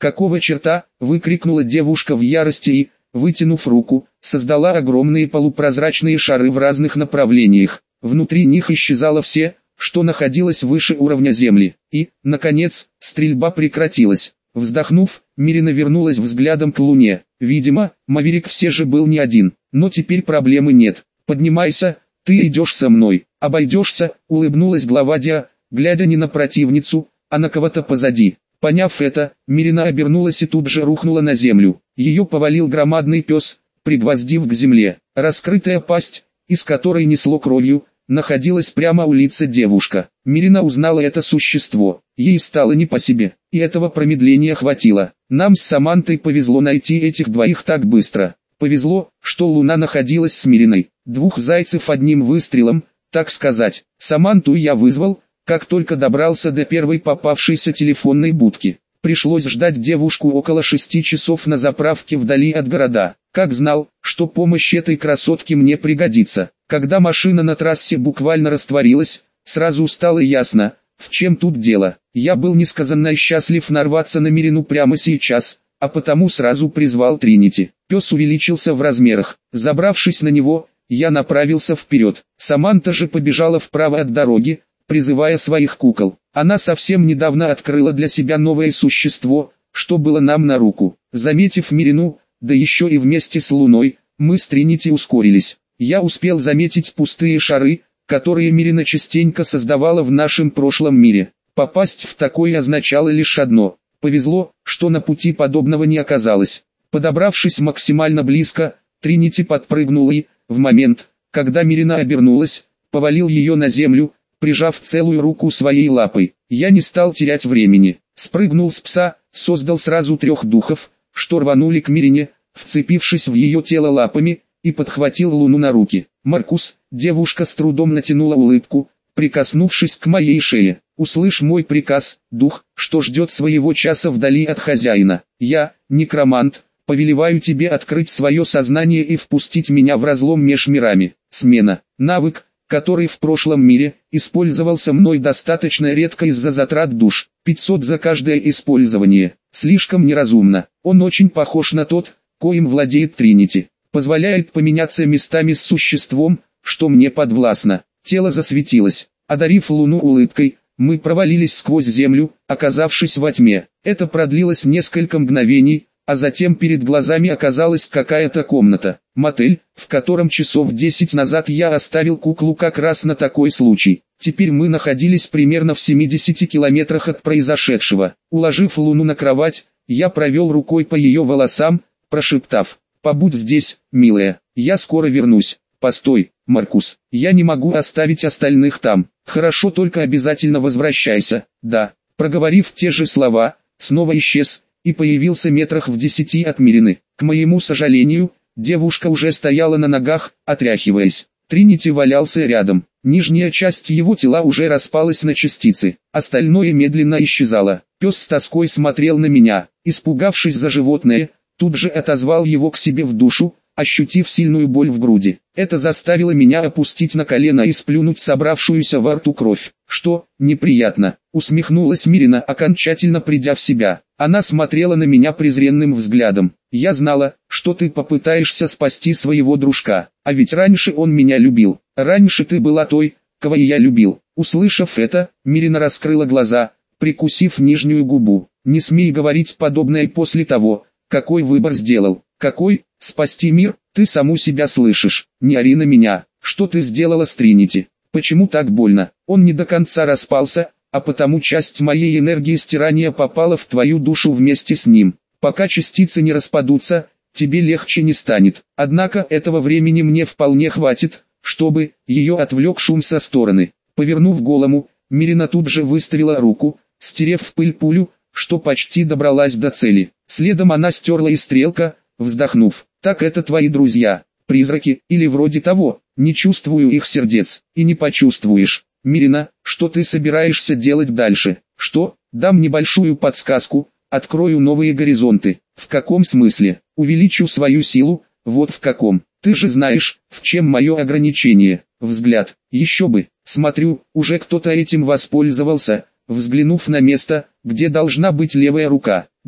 «Какого черта?» – выкрикнула девушка в ярости и, вытянув руку, создала огромные полупрозрачные шары в разных направлениях. Внутри них исчезало все, что находилось выше уровня земли. И, наконец, стрельба прекратилась. Вздохнув, Мирина вернулась взглядом к луне. Видимо, Маверик все же был не один. Но теперь проблемы нет. «Поднимайся, ты идешь со мной. Обойдешься», — улыбнулась глава Диа, глядя не на противницу, а на кого-то позади. Поняв это, Мирина обернулась и тут же рухнула на землю. Ее повалил громадный пес, пригвоздив к земле. Раскрытая пасть, из которой несло кровью, находилась прямо у лица девушка. Мирина узнала это существо. Ей стало не по себе, и этого промедления хватило. Нам с Самантой повезло найти этих двоих так быстро. Повезло, что Луна находилась с Мириной. Двух зайцев одним выстрелом, так сказать. Саманту я вызвал, как только добрался до первой попавшейся телефонной будки. Пришлось ждать девушку около 6 часов на заправке вдали от города. Как знал, что помощь этой красотке мне пригодится. Когда машина на трассе буквально растворилась, сразу стало ясно, в чем тут дело. Я был несказанно счастлив нарваться на Мирину прямо сейчас, а потому сразу призвал Тринити. Пес увеличился в размерах. Забравшись на него, я направился вперед. Саманта же побежала вправо от дороги, призывая своих кукол. Она совсем недавно открыла для себя новое существо, что было нам на руку. Заметив Мирину, да еще и вместе с Луной, мы с Тринити ускорились. Я успел заметить пустые шары, которые Мирина частенько создавала в нашем прошлом мире. Попасть в такое означало лишь одно. Повезло, что на пути подобного не оказалось. Подобравшись максимально близко, Тринити подпрыгнула и, в момент, когда Мирина обернулась, повалил ее на землю, прижав целую руку своей лапой. Я не стал терять времени. Спрыгнул с пса, создал сразу 3 духов, что рванули к Мирине, вцепившись в ее тело лапами, и подхватил Луну на руки. «Маркус», девушка с трудом натянула улыбку, прикоснувшись к моей шее. «Услышь мой приказ, дух, что ждет своего часа вдали от хозяина. Я, некромант, повелеваю тебе открыть свое сознание и впустить меня в разлом меж мирами». Смена. Навык, который в прошлом мире использовался мной достаточно редко из-за затрат душ. 500 за каждое использование. Слишком неразумно. Он очень похож на тот, коим владеет Тринити. Позволяет поменяться местами с существом, что мне подвластно. Тело засветилось. Одарив Луну улыбкой, мы провалились сквозь землю, оказавшись во тьме. Это продлилось несколько мгновений, а затем перед глазами оказалась какая-то комната. Мотель, в котором часов 10 назад я оставил куклу как раз на такой случай. Теперь мы находились примерно в 70 километрах от произошедшего. Уложив Луну на кровать, я провел рукой по ее волосам, прошептав: «Побудь здесь, милая, я скоро вернусь». «Постой, Маркус, я не могу оставить остальных там». «Хорошо, только обязательно возвращайся». «Да». Проговорив те же слова, снова исчез, и появился метрах в 10 от Мирины. К моему сожалению, девушка уже стояла на ногах, отряхиваясь. Тринити валялся рядом. Нижняя часть его тела уже распалась на частицы, остальное медленно исчезало. Пес с тоской смотрел на меня. Испугавшись за животное, тут же отозвал его к себе в душу, ощутив сильную боль в груди. Это заставило меня опустить на колено и сплюнуть собравшуюся во рту кровь. «Что, неприятно?» — усмехнулась Мирина, окончательно придя в себя. Она смотрела на меня презренным взглядом. «Я знала, что ты попытаешься спасти своего дружка, а ведь раньше он меня любил. Раньше ты была той, кого я любил». Услышав это, Мирина раскрыла глаза, прикусив нижнюю губу. «Не смей говорить подобное после того, какой выбор сделал». «Какой? Спасти мир? Ты саму себя слышишь. Не ори на меня. Что ты сделала с Тринити? Почему так больно? Он не до конца распался, а потому часть моей энергии стирания попала в твою душу вместе с ним. Пока частицы не распадутся, тебе легче не станет. Однако этого времени мне вполне хватит, чтобы...» Ее отвлек шум со стороны. Повернув голову, Мирина тут же выставила руку, стерев в пыль пулю, что почти добралась до цели. Следом она стерла и стрелка, вздохнув: «Так это твои друзья, призраки, или вроде того. Не чувствую их сердец». «И не почувствуешь. Мирина, что ты собираешься делать дальше?» «Что? Дам небольшую подсказку, открою новые горизонты». «В каком смысле?» «Увеличу свою силу, вот в каком. Ты же знаешь, в чем мое ограничение». Взгляд. «Еще бы, смотрю, уже кто-то этим воспользовался», взглянув на место, где должна быть левая рука. «Да,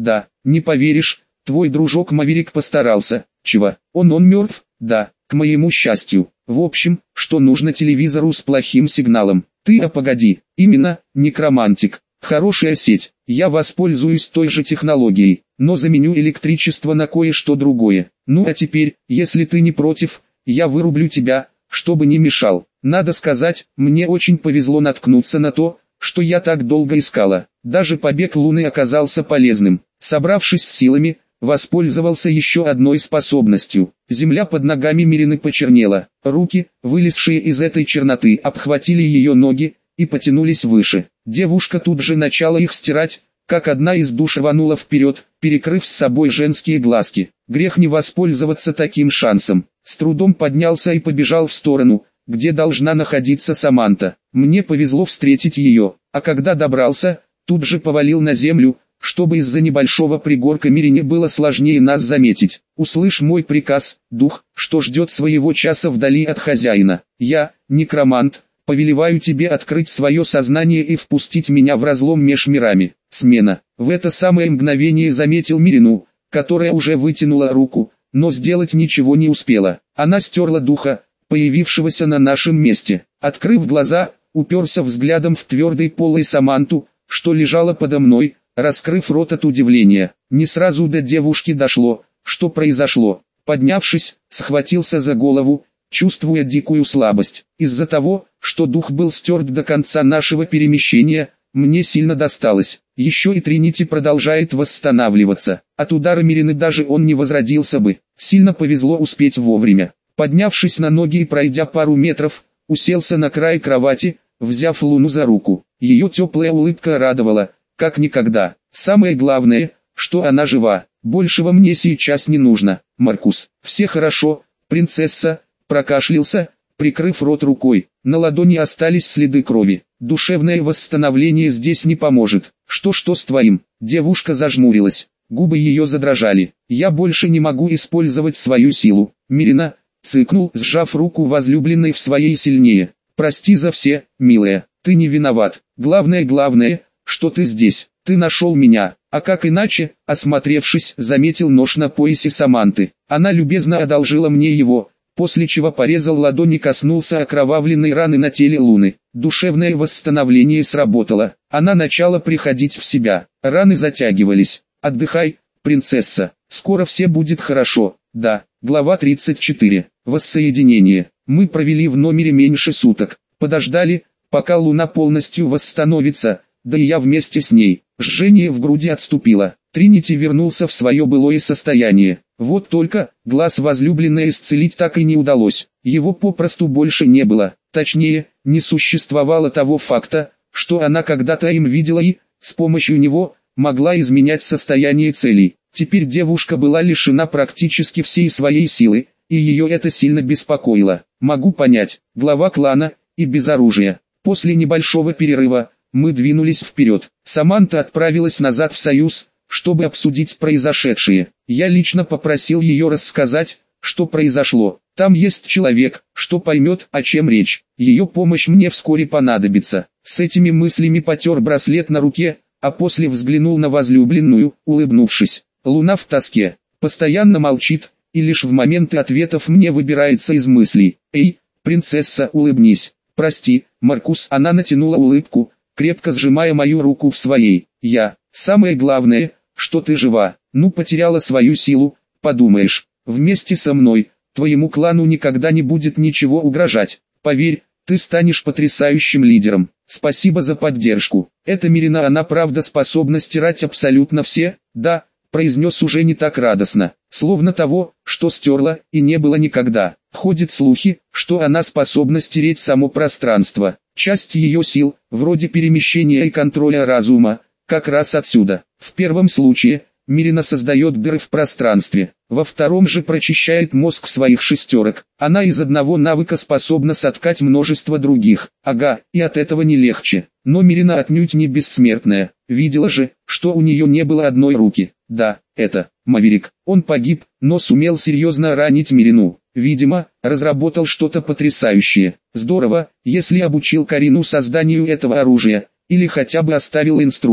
Не поверишь, твой дружок Маверик постарался. Чего? Он мертв? Да, к моему счастью. В общем, что нужно телевизору с плохим сигналом? Погоди, именно, некромантик. Хорошая сеть. Я воспользуюсь той же технологией, но заменю электричество на кое-что другое. Ну а теперь, если ты не против, я вырублю тебя, чтобы не мешал. Надо сказать, мне очень повезло наткнуться на то, что я так долго искала. Даже побег Луны оказался полезным. Собравшись с силами, воспользовался еще одной способностью. Земля под ногами Мирины почернела. Руки, вылезшие из этой черноты, обхватили ее ноги и потянулись выше. Девушка тут же начала их стирать, как одна из душ рванула вперед, перекрыв с собой женские глазки. Грех не воспользоваться таким шансом. С трудом поднялся и побежал в сторону, где должна находиться Саманта. Мне повезло встретить ее, а когда добрался, тут же повалил на землю, чтобы из-за небольшого пригорка Мирине было сложнее нас заметить. Услышь мой приказ, дух, что ждет своего часа вдали от хозяина. Я, некромант, повелеваю тебе открыть свое сознание и впустить меня в разлом меж мирами. Смена. В это самое мгновение заметил Мирину, которая уже вытянула руку, но сделать ничего не успела. Она стерла духа, появившегося на нашем месте. Открыв глаза, уперся взглядом в твердый полой Саманту, что лежала подо мной, раскрыв рот от удивления. Не сразу до девушки дошло, что произошло. Поднявшись, схватился за голову, чувствуя дикую слабость. Из-за того, что дух был стерт до конца нашего перемещения, мне сильно досталось. Еще и Тринити продолжает восстанавливаться. От удара Мирины даже он не возродился бы. Сильно повезло успеть вовремя. Поднявшись на ноги и пройдя пару метров, уселся на край кровати, взяв Луну за руку. Ее теплая улыбка радовала, как никогда. Самое главное, что она жива. Большего мне сейчас не нужно. Маркус, все хорошо, принцесса, прокашлялся, прикрыв рот рукой. На ладони остались следы крови. Душевное восстановление здесь не поможет. Что с твоим? Девушка зажмурилась. Губы ее задрожали. Я больше не могу использовать свою силу. Мирина, цыкнул, сжав руку возлюбленной в своей сильнее. Прости за все, милая, ты не виноват. Главное, что ты здесь. Ты нашел меня. А как иначе, осмотревшись, заметил нож на поясе Саманты. Она любезно одолжила мне его, после чего порезал ладонь и коснулся окровавленной раны на теле Луны. Душевное восстановление сработало. Она начала приходить в себя. Раны затягивались. Отдыхай, принцесса. Скоро все будет хорошо. Да. Глава 34. Воссоединение. Мы провели в номере меньше суток. Подождали, пока Луна полностью восстановится, да и я вместе с ней. Жжение в груди отступило. Тринити вернулся в свое былое состояние. Вот только, глаз возлюбленной исцелить так и не удалось. Его попросту больше не было. Точнее, не существовало того факта, что она когда-то им видела и, с помощью него, могла изменять состояние целей. Теперь девушка была лишена практически всей своей силы, и ее это сильно беспокоило. Могу понять, глава клана, и без оружия. После небольшого перерыва, мы двинулись вперед. Саманта отправилась назад в Союз, чтобы обсудить произошедшее. Я лично попросил ее рассказать, что произошло. Там есть человек, что поймет, о чем речь. Ее помощь мне вскоре понадобится. С этими мыслями потер браслет на руке, а после взглянул на возлюбленную, улыбнувшись. Луна в тоске, постоянно молчит, и лишь в моменты ответов мне выбирается из мыслей. Эй, принцесса, улыбнись. Прости, Маркус. Она натянула улыбку, крепко сжимая мою руку в своей. Самое главное, что ты жива. Ну, потеряла свою силу, подумаешь. Вместе со мной, твоему клану никогда не будет ничего угрожать. Поверь, ты станешь потрясающим лидером. Спасибо за поддержку. Эта Мирина, она правда способна стирать абсолютно все? Да, произнес уже не так радостно. Словно того, что стерла, и не было никогда. Ходят слухи, что она способна стереть само пространство. Часть ее сил, вроде перемещения и контроля разума, как раз отсюда. В первом случае, Мирина создает дыры в пространстве. Во втором же прочищает мозг своих шестерок. Она из одного навыка способна соткать множество других. Ага, и от этого не легче. Но Мирина отнюдь не бессмертная. Видела же, что у нее не было одной руки. Да, это Маверик. Он погиб, но сумел серьезно ранить Мирину. Видимо, разработал что-то потрясающее. Здорово, если обучил Карину созданию этого оружия, или хотя бы оставил инструкции.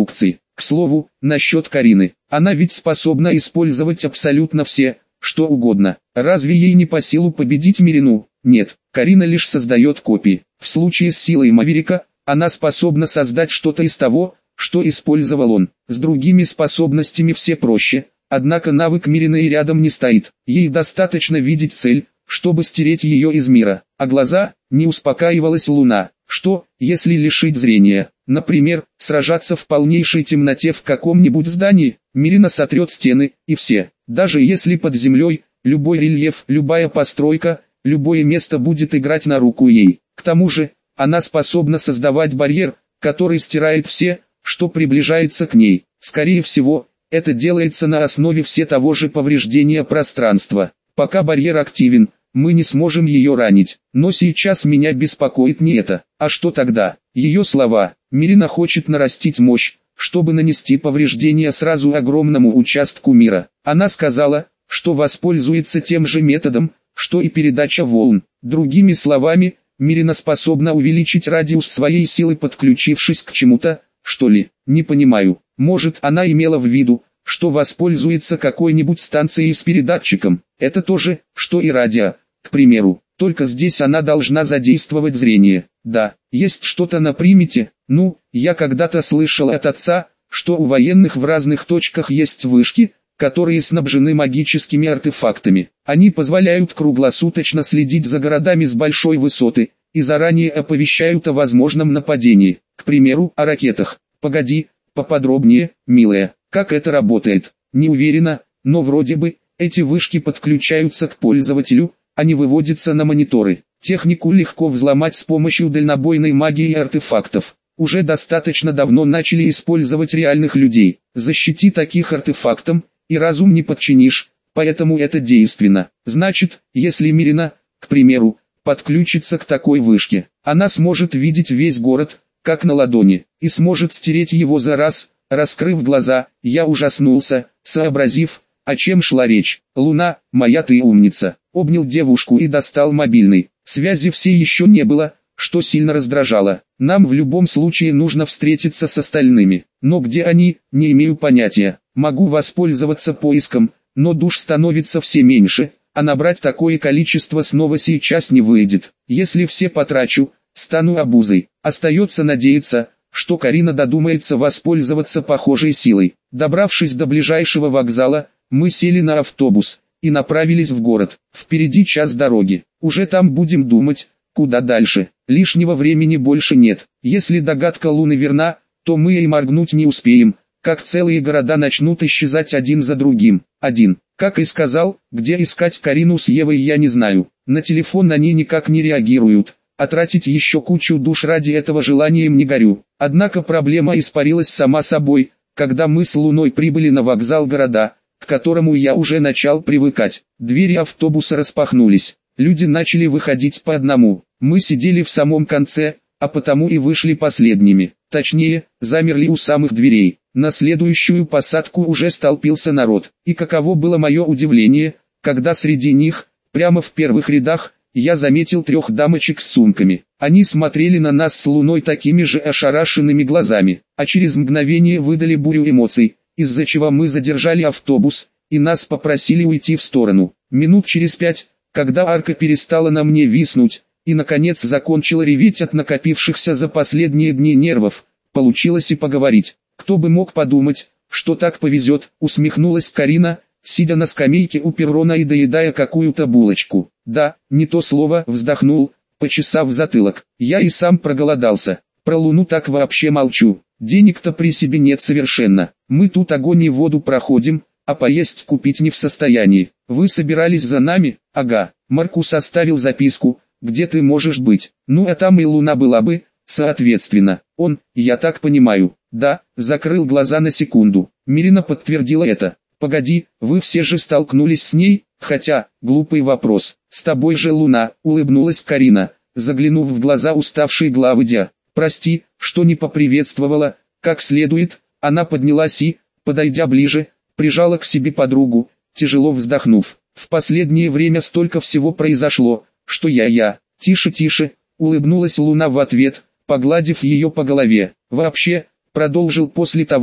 К слову, насчет Карины. Она ведь способна использовать абсолютно все, что угодно. Разве ей не по силу победить Мирину? Нет, Карина лишь создает копии. В случае с силой Маверика, она способна создать что-то из того, что использовал он. С другими способностями все проще, однако навык Мирины и рядом не стоит. Ей достаточно видеть цель, чтобы стереть ее из мира. А глаза, не успокаивалась Луна. Что, если лишить зрения? Например, сражаться в полнейшей темноте в каком-нибудь здании? Мирина сотрет стены, и все. Даже если под землей, любой рельеф, любая постройка, любое место будет играть на руку ей. К тому же, она способна создавать барьер, который стирает все, что приближается к ней. Скорее всего, это делается на основе все того же повреждения пространства. Пока барьер активен, мы не сможем ее ранить. Но сейчас меня беспокоит не это. А что тогда? Ее слова. Мирина хочет нарастить мощь, чтобы нанести повреждения сразу огромному участку мира. Она сказала, что воспользуется тем же методом, что и передача волн. Другими словами, Мирина способна увеличить радиус своей силы, подключившись к чему-то, что ли? Не понимаю. Может, она имела в виду, что воспользуется какой-нибудь станцией с передатчиком. Это то же, что и радио, к примеру. Только здесь она должна задействовать зрение. Да, есть что-то на примете. Ну, я когда-то слышал от отца, что у военных в разных точках есть вышки, которые снабжены магическими артефактами. Они позволяют круглосуточно следить за городами с большой высоты и заранее оповещают о возможном нападении. К примеру, о ракетах. Погоди, поподробнее, милая. Как это работает? Не уверена, но вроде бы, эти вышки подключаются к пользователю, а не выводятся на мониторы. Технику легко взломать с помощью дальнобойной магии и артефактов. Уже достаточно давно начали использовать реальных людей. Защити таких артефактом, и разум не подчинишь, поэтому это действенно. Значит, если Мирина, к примеру, подключится к такой вышке, она сможет видеть весь город, как на ладони, и сможет стереть его за раз. Раскрыв глаза, я ужаснулся, сообразив, о чем шла речь. «Луна, моя ты умница!» Обнял девушку и достал мобильный. Связи все еще не было, что сильно раздражало. Нам в любом случае нужно встретиться с остальными. Но где они, не имею понятия. Могу воспользоваться поиском, но душ становится все меньше, а набрать такое количество снова сейчас не выйдет. Если все потрачу, стану обузой. Остается надеяться, что Карина додумается воспользоваться похожей силой. Добравшись до ближайшего вокзала, мы сели на автобус и направились в город. Впереди час дороги. Уже там будем думать, куда дальше. Лишнего времени больше нет. Если догадка Луны верна, то мы и моргнуть не успеем, как целые города начнут исчезать один за другим. Как и сказал, где искать Карину с Евой я не знаю. На телефон они никак не реагируют. А тратить еще кучу душ ради этого желанием не горю. Однако проблема испарилась сама собой, когда мы с Луной прибыли на вокзал города, к которому я уже начал привыкать. Двери автобуса распахнулись. Люди начали выходить по одному. Мы сидели в самом конце, а потому и вышли последними. Точнее, замерли у самых дверей. На следующую посадку уже столпился народ. И каково было мое удивление, когда среди них, прямо в первых рядах, я заметил 3 дамочек с сумками. Они смотрели на нас с Луной такими же ошарашенными глазами, а через мгновение выдали бурю эмоций, из-за чего мы задержали автобус, и нас попросили уйти в сторону. Минут через 5, когда арка перестала на мне виснуть, и наконец закончила реветь от накопившихся за последние дни нервов, получилось и поговорить. Кто бы мог подумать, что так повезет, усмехнулась Карина, сидя на скамейке у перрона и доедая какую-то булочку. Да, не то слово, вздохнул, почесав затылок. Я и сам проголодался. Про Луну так вообще молчу. Денег-то при себе нет совершенно. Мы тут огонь и воду проходим, а поесть купить не в состоянии. Вы собирались за нами? Ага. Маркус оставил записку, где ты можешь быть. Ну а там и Луна была бы, соответственно. Он, я так понимаю. Да, закрыл глаза на секунду. Мирина подтвердила это. Погоди, вы все же столкнулись с ней? Хотя, глупый вопрос. С тобой же Луна, улыбнулась Карина, заглянув в глаза уставшей главы Дя. Прости, что не поприветствовала, как следует. Она поднялась и, подойдя ближе, прижала к себе подругу, тяжело вздохнув. В последнее время столько всего произошло, что я. Тише, улыбнулась Луна в ответ, погладив ее по голове. Вообще, продолжил после того,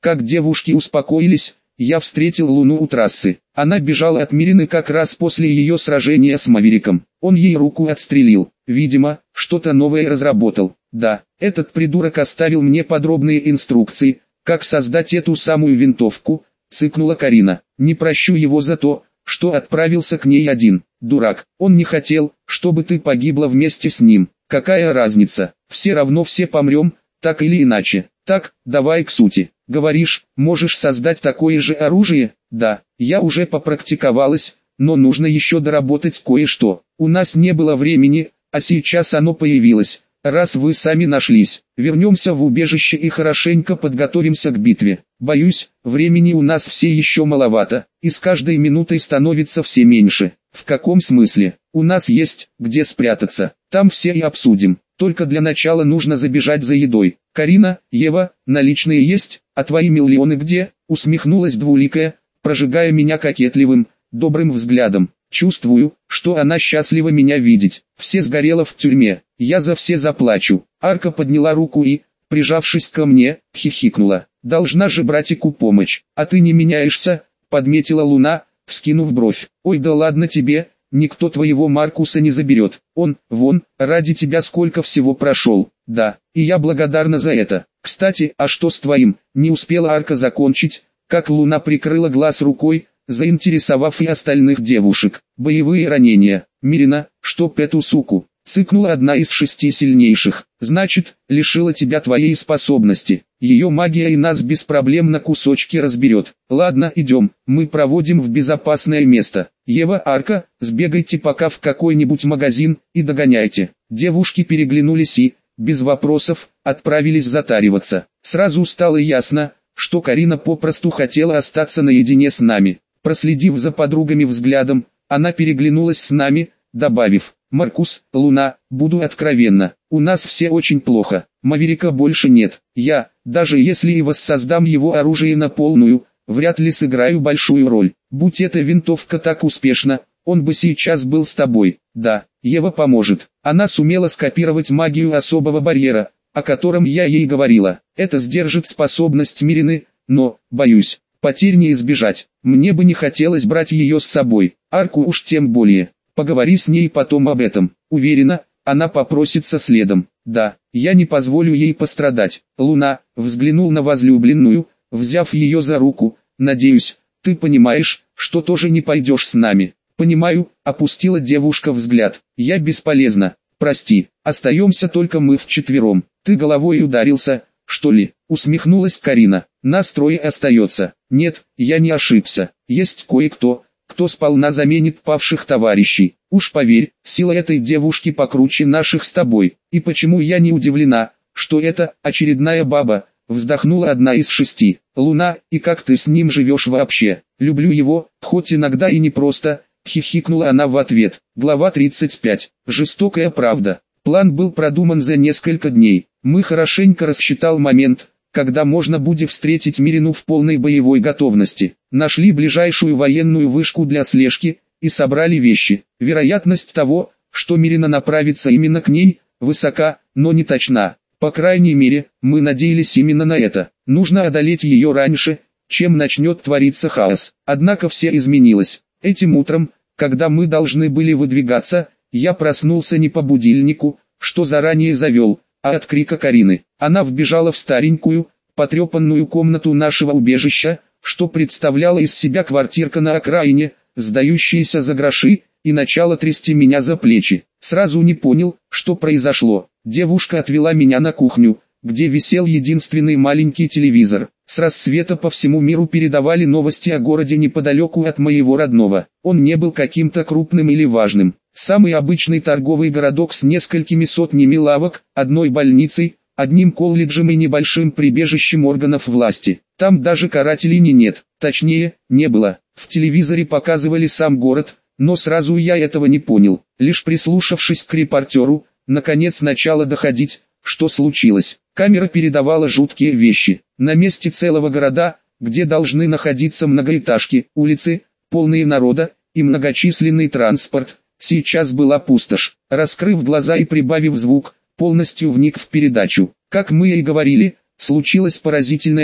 Как девушки успокоились, я встретил Луну у трассы. Она бежала от Мирины как раз после ее сражения с Мавериком. Он ей руку отстрелил. Видимо, что-то новое разработал. Да, этот придурок оставил мне подробные инструкции, как создать эту самую винтовку, цыкнула Карина. Не прощу его за то, что отправился к ней один. Дурак, он не хотел, чтобы ты погибла вместе с ним. Какая разница, все равно все помрем, так или иначе. Так, давай к сути. Говоришь, можешь создать такое же оружие? Да, я уже попрактиковалась, но нужно еще доработать кое-что. У нас не было времени, а сейчас оно появилось. Раз вы сами нашлись, вернемся в убежище и хорошенько подготовимся к битве. Боюсь, времени у нас все еще маловато, и с каждой минутой становится все меньше. В каком смысле? У нас есть, где спрятаться. Там все и обсудим. Только для начала нужно забежать за едой. Карина, Ева, наличные есть, а твои миллионы где? Усмехнулась Двуликая, прожигая меня кокетливым, добрым взглядом. Чувствую, что она счастлива меня видеть. Все сгорело в тюрьме. Я за все заплачу. Арка подняла руку и, прижавшись ко мне, хихикнула. Должна же братику помочь. А ты не меняешься, подметила Луна, вскинув бровь. Ой, да ладно тебе, никто твоего Маркуса не заберет. Он, вон, ради тебя сколько всего прошел. Да, и я благодарна за это. Кстати, а что с твоим? Не успела Арка закончить, как Луна прикрыла глаз рукой, заинтересовав и остальных девушек. Боевые ранения. Мирина, чтоб эту суку, цыкнула одна из 6 сильнейших. Значит, лишила тебя твоей способности. Ее магия и нас без проблем на кусочки разберет. Ладно, идем, мы проводим в безопасное место. Ева, Арка, сбегайте пока в какой-нибудь магазин и догоняйте. Девушки переглянулись и, без вопросов, отправились затариваться. Сразу стало ясно, что Карина попросту хотела остаться наедине с нами. Проследив за подругами взглядом, она переглянулась с нами, добавив: «Маркус, Луна, буду откровенна, у нас все очень плохо, Маверика больше нет. Я, даже если и воссоздам его оружие на полную, вряд ли сыграю большую роль. Будь эта винтовка так успешна, он бы сейчас был с тобой. Да, Ева поможет. Она сумела скопировать магию особого барьера, о котором я ей говорила. Это сдержит способность Мирины, но, боюсь, потерь не избежать. Мне бы не хотелось брать ее с собой, Арку уж тем более. Поговори с ней потом об этом. Уверена, она попросится следом. Да, я не позволю ей пострадать». Луна взглянул на возлюбленную, взяв ее за руку. «Надеюсь, ты понимаешь, что тоже не пойдешь с нами». «Понимаю», — опустила девушка взгляд. «Я бесполезна. Прости, остаемся только мы вчетвером. Ты головой ударился, что ли?» Усмехнулась Карина. «Нас трое остается». «Нет, я не ошибся. Есть кое-кто, кто сполна заменит павших товарищей. Уж поверь, сила этой девушки покруче наших с тобой. И почему я не удивлена, что это очередная баба?» Вздохнула одна из 6. «Луна, и как ты с ним живешь вообще?» «Люблю его, хоть иногда и не просто», — хихикнула она в ответ. Глава 35. Жестокая правда. План был продуман за несколько дней. Мы хорошенько рассчитал момент, когда можно будет встретить Мирину в полной боевой готовности. Нашли ближайшую военную вышку для слежки и собрали вещи. Вероятность того, что Мирина направится именно к ней, высока, но не точна. По крайней мере, мы надеялись именно на это. Нужно одолеть ее раньше, чем начнет твориться хаос. Однако все изменилось. Этим утром, когда мы должны были выдвигаться, я проснулся не по будильнику, что заранее завел, а от крика Карины. Она вбежала в старенькую, потрепанную комнату нашего убежища, что представляла из себя квартирка на окраине, сдающаяся за гроши, и начала трясти меня за плечи. Сразу не понял, что произошло. Девушка отвела меня на кухню, где висел единственный маленький телевизор. С рассвета по всему миру передавали новости о городе неподалеку от моего родного. Он не был каким-то крупным или важным. Самый обычный торговый городок с несколькими сотнями лавок, одной больницей, одним колледжем и небольшим прибежищем органов власти. Там даже карателей нет, точнее, не было. В телевизоре показывали сам город, но сразу я этого не понял. Лишь прислушавшись к репортеру, наконец начало доходить, что случилось. Камера передавала жуткие вещи. На месте целого города, где должны находиться многоэтажки, улицы, полные народа, и многочисленный транспорт, сейчас была пустошь. Раскрыв глаза и прибавив звук, полностью вник в передачу. Как мы и говорили, случилось поразительное и,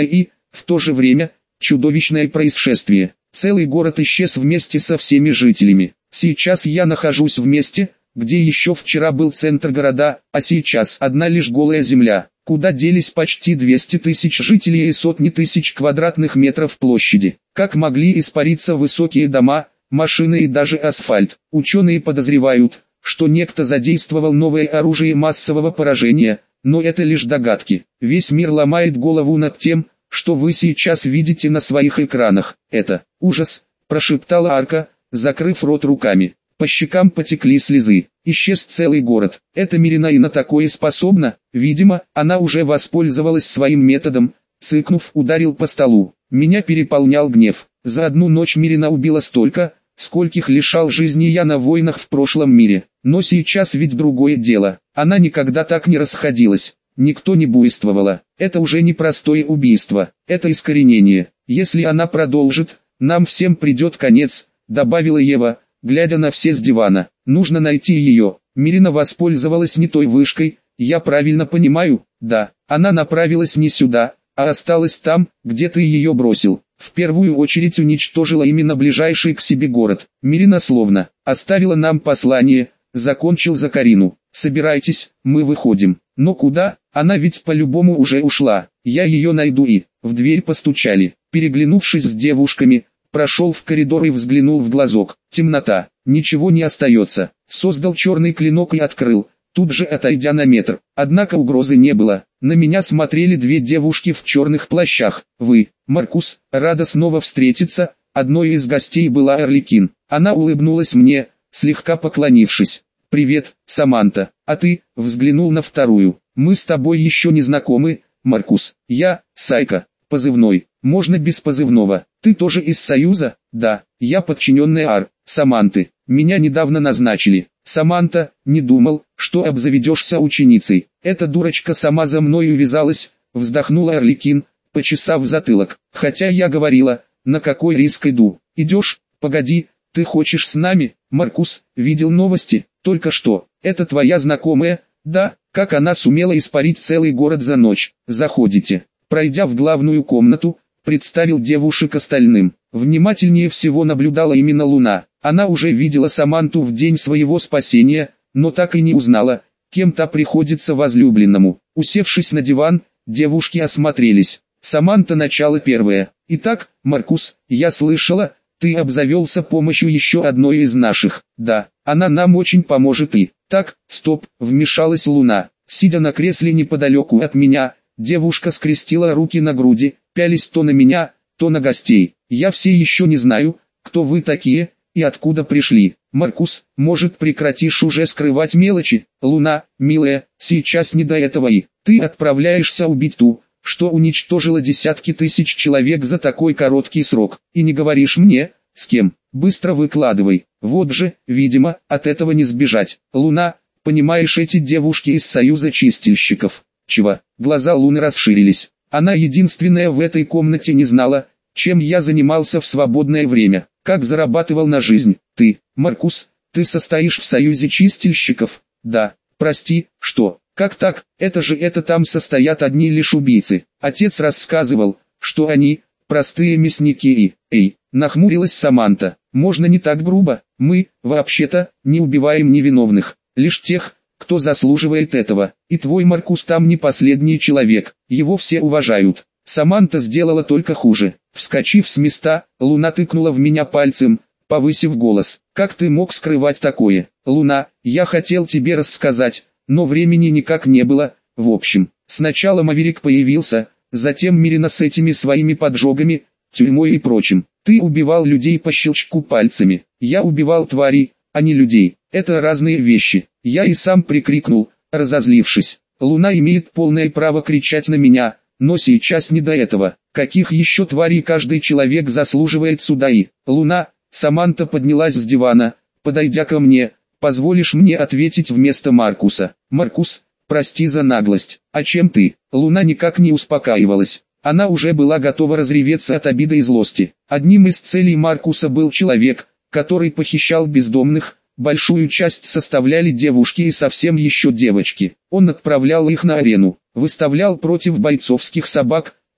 В то же время, чудовищное происшествие. Целый город исчез вместе со всеми жителями. Сейчас я нахожусь в месте, где еще вчера был центр города, а сейчас одна лишь голая земля. Куда делись почти 200 тысяч жителей и сотни тысяч квадратных метров площади? Как могли испариться высокие дома, машины и даже асфальт? Ученые подозревают, что некто задействовал новое оружие массового поражения, но это лишь догадки. Весь мир ломает голову над тем, что вы сейчас видите на своих экранах. Это ужас, прошептала Арка, закрыв рот руками. По щекам потекли слезы. Исчез целый город. Эта Мирина и на такое способна. Видимо, она уже воспользовалась своим методом. Цыкнув, ударил по столу. Меня переполнял гнев. За одну ночь Мирина убила столько, скольких лишал жизни я на войнах в прошлом мире. Но сейчас ведь другое дело. Она никогда так не расходилась. Никто не буйствовала. Это уже не простое убийство. Это искоренение. Если она продолжит, нам всем придет конец, добавила Ева, глядя на все с дивана. Нужно найти ее. Мирина воспользовалась не той вышкой, я правильно понимаю? Да. Она направилась не сюда, а осталась там, где ты ее бросил. В первую очередь уничтожила именно ближайший к себе город. Мирина словно оставила нам послание, закончил за Карину. Собирайтесь, мы выходим. Но куда? Она ведь по-любому уже ушла. Я ее найду и... В дверь постучали. Переглянувшись с девушками, прошел в коридор и взглянул в глазок. Темнота. Ничего не остается. Создал черный клинок и открыл, тут же отойдя на метр. Однако угрозы не было. На меня смотрели две девушки в черных плащах. Вы, Маркус, рада снова встретиться. Одной из гостей была Арлекин. Она улыбнулась мне, слегка поклонившись. «Привет, Саманта, а ты?» Взглянул на вторую. «Мы с тобой еще не знакомы, Маркус. Я, Сайка, позывной. Можно без позывного. Ты тоже из Союза?» «Да, я подчиненная Саманты. Меня недавно назначили». «Саманта, не думал, что обзаведешься ученицей. Эта дурочка сама за мной увязалась», вздохнула Арлекин, почесав затылок. «Хотя я говорила, на какой риск иду. Идешь? Погоди, ты хочешь с нами?» «Маркус, видел новости? Только что. Это твоя знакомая?» «Да, как она сумела испарить целый город за ночь?» «Заходите». Пройдя в главную комнату, представил девушек остальным. Внимательнее всего наблюдала именно Луна. Она уже видела Саманту в день своего спасения, но так и не узнала, кем та приходится возлюбленному. Усевшись на диван, девушки осмотрелись. Саманта начало первое. «Итак, Маркус, я слышала, ты обзавелся помощью еще одной из наших». «Да, она нам очень поможет и...» «Так, стоп», вмешалась Луна. Сидя на кресле неподалеку от меня, девушка скрестила руки на груди, пялись то на меня, то на гостей. «Я все еще не знаю, кто вы такие, и откуда пришли. Маркус, может, прекратишь уже скрывать мелочи?» «Луна, милая, сейчас не до этого и... Ты отправляешься убить ту, что уничтожила десятки тысяч человек за такой короткий срок. И не говоришь мне, с кем? Быстро выкладывай. Вот же, видимо, от этого не сбежать. Луна, понимаешь, эти девушки из Союза чистильщиков». «Чего?» Глаза Луны расширились. Она единственная в этой комнате не знала, чем я занимался в свободное время, как зарабатывал на жизнь. «Ты, Маркус, ты состоишь в Союзе чистильщиков?» «Да». «Прости, что? Как так? Это там состоят одни лишь убийцы. Отец рассказывал, что они, простые мясники и...» «Эй», нахмурилась Саманта, «можно не так грубо. Мы, вообще-то, не убиваем невиновных, лишь тех, кто заслуживает этого. И твой Маркус там не последний человек, его все уважают». Саманта сделала только хуже. Вскочив с места, Луна тыкнула в меня пальцем, повысив голос. «Как ты мог скрывать такое? Луна, я хотел тебе рассказать, но времени никак не было. В общем, сначала Маверик появился, затем Мирина с этими своими поджогами, тюрьмой и прочим. Ты убивал людей по щелчку пальцами. Я убивал тварей, а не людей. Это разные вещи». Я и сам прикрикнул, разозлившись. Луна имеет полное право кричать на меня, но сейчас не до этого. Каких еще тварей каждый человек заслуживает суда и... Луна, Саманта поднялась с дивана, подойдя ко мне. «Позволишь мне ответить вместо Маркуса?» «Маркус, прости за наглость. А чем ты?» Луна никак не успокаивалась. Она уже была готова разреветься от обиды и злости. Одним из целей Маркуса был человек, который похищал бездомных. Большую часть составляли девушки и совсем еще девочки. Он отправлял их на арену, выставлял против бойцовских собак,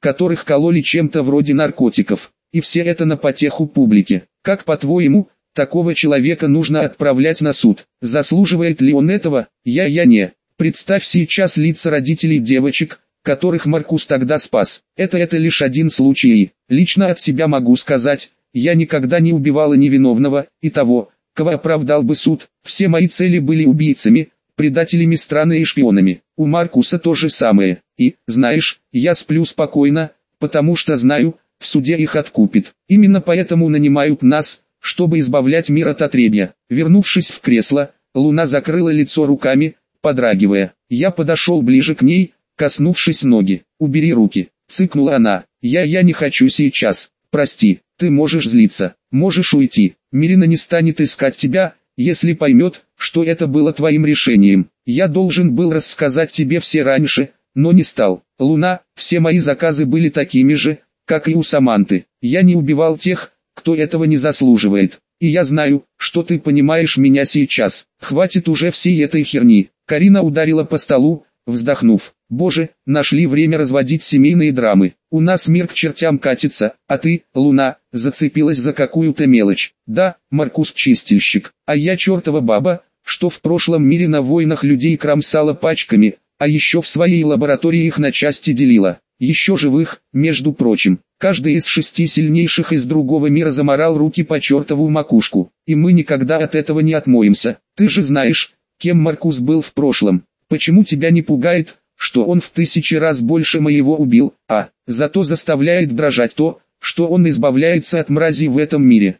которых кололи чем-то вроде наркотиков. И все это на потеху публике. Как по-твоему, такого человека нужно отправлять на суд? Заслуживает ли он этого? Я не. Представь сейчас лица родителей девочек, которых Маркус тогда спас. Это лишь один случай. Лично от себя могу сказать, я никогда не убивала невиновного, и того, кого оправдал бы суд. Все мои цели были убийцами, предателями страны и шпионами. У Маркуса то же самое. И, знаешь, я сплю спокойно, потому что знаю, в суде их откупит. Именно поэтому нанимают нас, чтобы избавлять мир от отребья. Вернувшись в кресло, Луна закрыла лицо руками, подрагивая. Я подошел ближе к ней, коснувшись ноги. «Убери руки», — цыкнула она. Я не хочу сейчас. Прости, ты можешь злиться, можешь уйти. Мирина не станет искать тебя, если поймет, что это было твоим решением. Я должен был рассказать тебе все раньше, но не стал. Луна, все мои заказы были такими же, как и у Саманты. Я не убивал тех, кто этого не заслуживает. И я знаю, что ты понимаешь меня сейчас. Хватит уже всей этой херни. Карина ударила по столу, вздохнув. Боже, нашли время разводить семейные драмы. У нас мир к чертям катится, а ты, Луна, зацепилась за какую-то мелочь. Да, Маркус чистильщик, а я чертова баба, что в прошлом мире на войнах людей кромсала пачками, а еще в своей лаборатории их на части делила. Еще живых, между прочим. Каждый из 6 сильнейших из другого мира заморал руки по чертову макушку. И мы никогда от этого не отмоемся. Ты же знаешь, кем Маркус был в прошлом. Почему тебя не пугает, что он в 1000 раз больше моего убил, а зато заставляет дрожать то, что он избавляется от мразей в этом мире?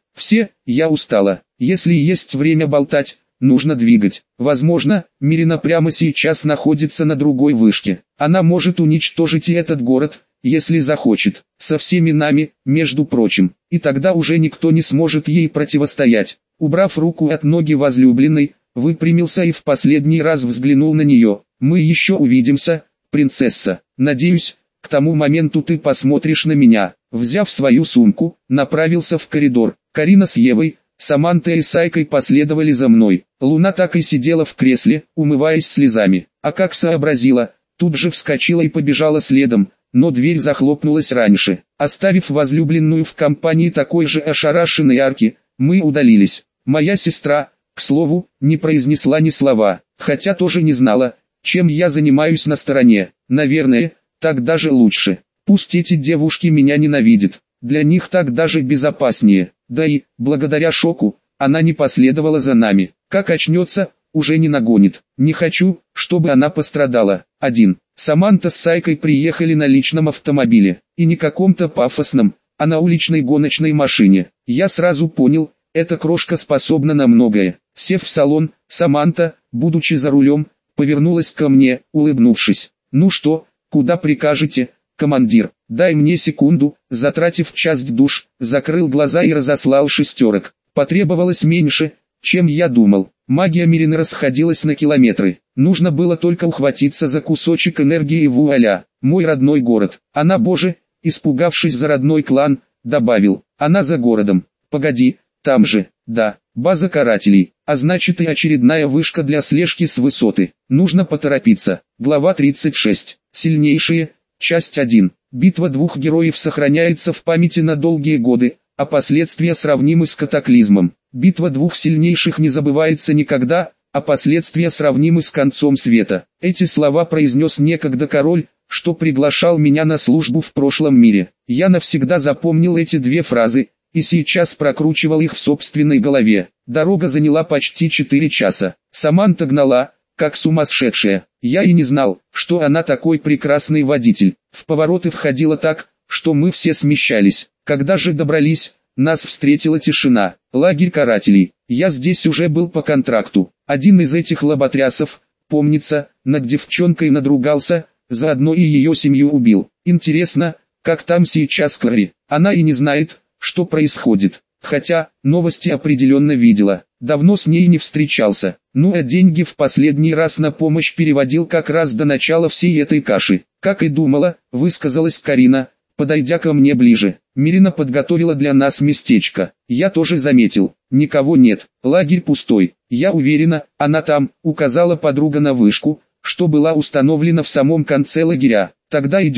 Я устала. Если есть время болтать, нужно двигать. Возможно, Мирина прямо сейчас находится на другой вышке. Она может уничтожить и этот город, если захочет. Со всеми нами, между прочим. И тогда уже никто не сможет ей противостоять. Убрав руку от ноги возлюбленной, выпрямился и в последний раз взглянул на нее. Мы еще увидимся, принцесса. Надеюсь, к тому моменту ты посмотришь на меня. Взяв свою сумку, направился в коридор. Карина с Евой, Самантой и Сайкой последовали за мной. Луна так и сидела в кресле, умываясь слезами. А как сообразила, тут же вскочила и побежала следом, но дверь захлопнулась раньше. Оставив возлюбленную в компании такой же ошарашенной арки, мы удалились. Моя сестра, к слову, не произнесла ни слова, хотя тоже не знала, чем я занимаюсь на стороне. Наверное, так даже лучше. Пусть эти девушки меня ненавидят, для них так даже безопаснее. Да и, благодаря шоку, она не последовала за нами. Как очнется, уже не нагонит. Не хочу, чтобы она пострадала. Саманта с Сайкой приехали на личном автомобиле. И не каком-то пафосном, а на уличной гоночной машине. Я сразу понял, эта крошка способна на многое. Сев в салон, Саманта, будучи за рулем, повернулась ко мне, улыбнувшись. «Ну что, куда прикажете, командир?» «Дай мне секунду», затратив час в душ, закрыл глаза и разослал шестерок. Потребовалось меньше, чем я думал. Магия Мирины расходилась на километры. Нужно было только ухватиться за кусочек энергии и вуаля. Мой родной город. Она, боже, испугавшись за родной клан, добавил. Она за городом. Погоди, там же, да, база карателей. А значит и очередная вышка для слежки с высоты. Нужно поторопиться. Глава 36. Сильнейшие. Часть 1. Битва двух героев сохраняется в памяти на долгие годы, а последствия сравнимы с катаклизмом. Битва двух сильнейших не забывается никогда, а последствия сравнимы с концом света. Эти слова произнес некогда король, что приглашал меня на службу в прошлом мире. Я навсегда запомнил эти две фразы, и сейчас прокручивал их в собственной голове. Дорога заняла почти 4 часа. Саманта гнала, как сумасшедшая. Я и не знал, что она такой прекрасный водитель. В повороты входила так, что мы все смещались. Когда же добрались, нас встретила тишина. Лагерь карателей. Я здесь уже был по контракту. Один из этих лоботрясов, помнится, над девчонкой надругался, заодно и ее семью убил. Интересно, как там сейчас Клари? Она и не знает, что происходит. Хотя, новости определенно видела. Давно с ней не встречался. Ну а деньги в последний раз на помощь переводил как раз до начала всей этой каши. Как и думала, высказалась Карина, подойдя ко мне ближе. Мирина подготовила для нас местечко. Я тоже заметил. Никого нет. Лагерь пустой. Я уверена, она там, указала подруга на вышку, что была установлена в самом конце лагеря. Тогда идем.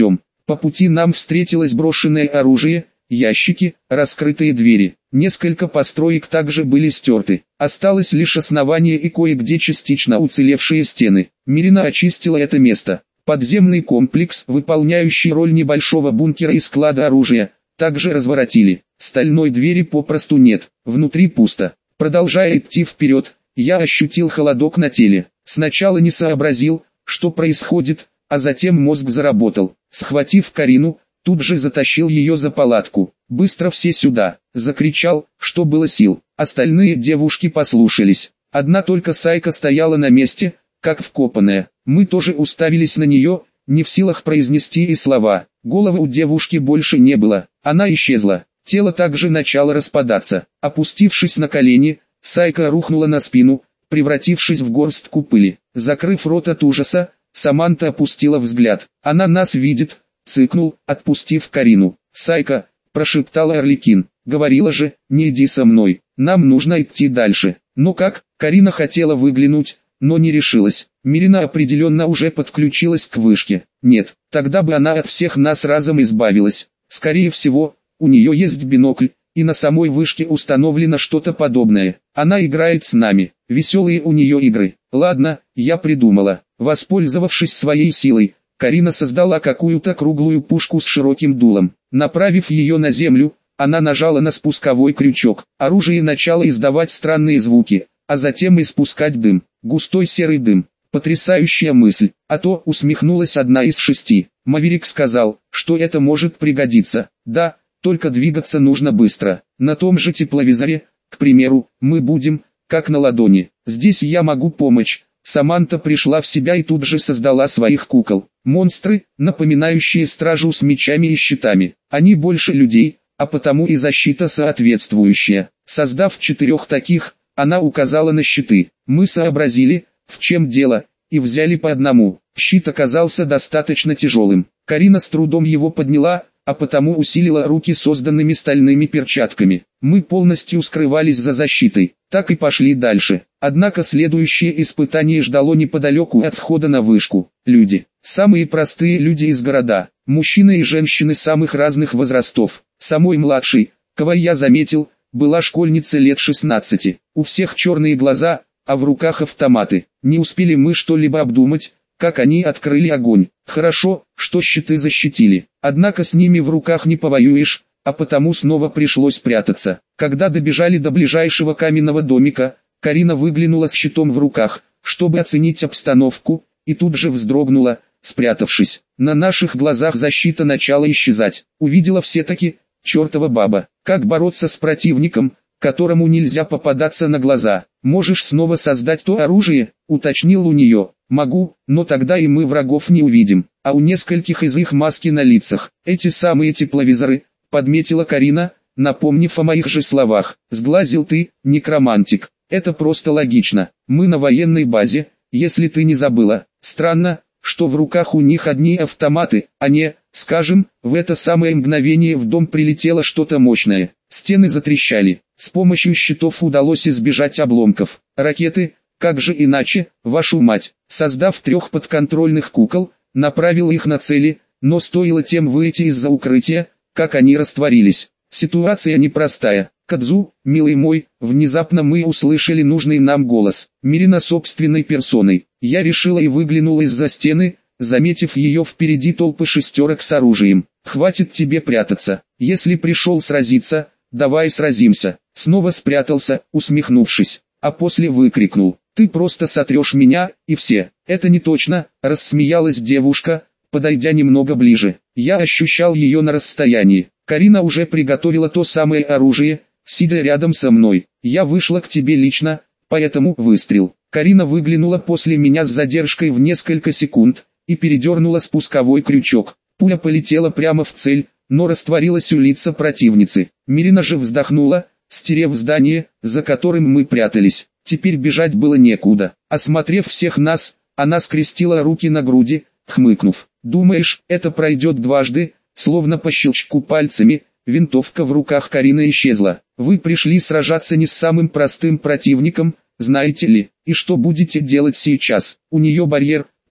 По пути нам встретилось брошенное оружие, ящики, раскрытые двери. Несколько построек также были стерты. Осталось лишь основание и кое-где частично уцелевшие стены. Мирина очистила это место. Подземный комплекс, выполняющий роль небольшого бункера и склада оружия, также разворотили. Стальной двери попросту нет, внутри пусто. Продолжая идти вперед, я ощутил холодок на теле. Сначала не сообразил, что происходит, а затем мозг заработал. Схватив Карину, тут же затащил ее за палатку. «Быстро все сюда!» — закричал, что было сил. Остальные девушки послушались. Одна только Сайка стояла на месте, как вкопанная. Мы тоже уставились на нее, не в силах произнести и слова. Головы у девушки больше не было, она исчезла. Тело также начало распадаться. Опустившись на колени, Сайка рухнула на спину, превратившись в горстку пыли. Закрыв рот от ужаса, Саманта опустила взгляд. «Она нас видит», — цыкнул, отпустив Карину. «Сайка», — прошептала Арлекин, — «говорила же, не иди со мной, нам нужно идти дальше». «Ну как?» — Карина хотела выглянуть, но не решилась. Мирина определенно уже подключилась к вышке. Нет, тогда бы она от всех нас разом избавилась. Скорее всего, у нее есть бинокль, и на самой вышке установлено что-то подобное. Она играет с нами. Веселые у нее игры. Ладно, я придумала. Воспользовавшись своей силой, Карина создала какую-то круглую пушку с широким дулом. Направив ее на землю, она нажала на спусковой крючок. Оружие начало издавать странные звуки, а затем испускать дым. Густой серый дым. Потрясающая мысль. А то, усмехнулась одна из 6. Маверик сказал, что это может пригодиться. Да, только двигаться нужно быстро. На том же тепловизоре, к примеру, мы будем, как на ладони. Здесь я могу помочь. Саманта пришла в себя и тут же создала своих кукол. Монстры, напоминающие стражу с мечами и щитами. Они больше людей, а потому и защита соответствующая. Создав 4 таких, она указала на щиты. Мы сообразили, в чем дело, и взяли по одному. Щит оказался достаточно тяжелым. Карина с трудом его подняла, а потому усилила руки созданными стальными перчатками. Мы полностью скрывались за защитой, так и пошли дальше. Однако следующее испытание ждало неподалеку от входа на вышку. Люди. Самые простые люди из города. Мужчины и женщины самых разных возрастов. Самой младшей, кого я заметил, была школьница лет 16. У всех черные глаза, а в руках автоматы. Не успели мы что-либо обдумать, как они открыли огонь. Хорошо, что щиты защитили. Однако с ними в руках не повоюешь, а потому снова пришлось прятаться. Когда добежали до ближайшего каменного домика, Карина выглянула с щитом в руках, чтобы оценить обстановку, и тут же вздрогнула, спрятавшись. На наших глазах защита начала исчезать. Увидела все-таки, чертова баба, как бороться с противником, которому нельзя попадаться на глаза. «Можешь снова создать то оружие?» — уточнил у нее. «Могу, но тогда и мы врагов не увидим, а у нескольких из их маски на лицах. Эти самые тепловизоры», — подметила Карина, напомнив о моих же словах. «Сглазил ты, некромантик. Это просто логично. Мы на военной базе, если ты не забыла. Странно, что в руках у них одни автоматы, а не, скажем, в это самое мгновение в дом прилетело что-то мощное. Стены затрещали. С помощью щитов удалось избежать обломков. Ракеты, как же иначе, вашу мать. Создав 3 подконтрольных кукол, направил их на цели, но стоило тем выйти из-за укрытия, как они растворились. Ситуация непростая. «Кадзу, милый мой», внезапно мы услышали нужный нам голос. Мирина собственной персоной. Я решила и выглянула из-за стены, заметив ее впереди толпы 6 с оружием. «Хватит тебе прятаться. Если пришел сразиться, давай сразимся». Снова спрятался, усмехнувшись, а после выкрикнул: «Ты просто сотрешь меня, и все». «Это не точно», — рассмеялась девушка, подойдя немного ближе. Я ощущал ее на расстоянии. Карина уже приготовила то самое оружие, сидя рядом со мной. «Я вышла к тебе лично, поэтому выстрел». Карина выглянула после меня с задержкой в несколько секунд и передернула спусковой крючок. Пуля полетела прямо в цель, но растворилась у лица противницы. Мирина же вздохнула, стерев здание, за которым мы прятались. Теперь бежать было некуда. Осмотрев всех нас, она скрестила руки на груди, хмыкнув. «Думаешь, это пройдет дважды?» Словно по щелчку пальцами, винтовка в руках Карины исчезла. «Вы пришли сражаться не с самым простым противником, знаете ли, и что будете делать сейчас?» У нее барьер,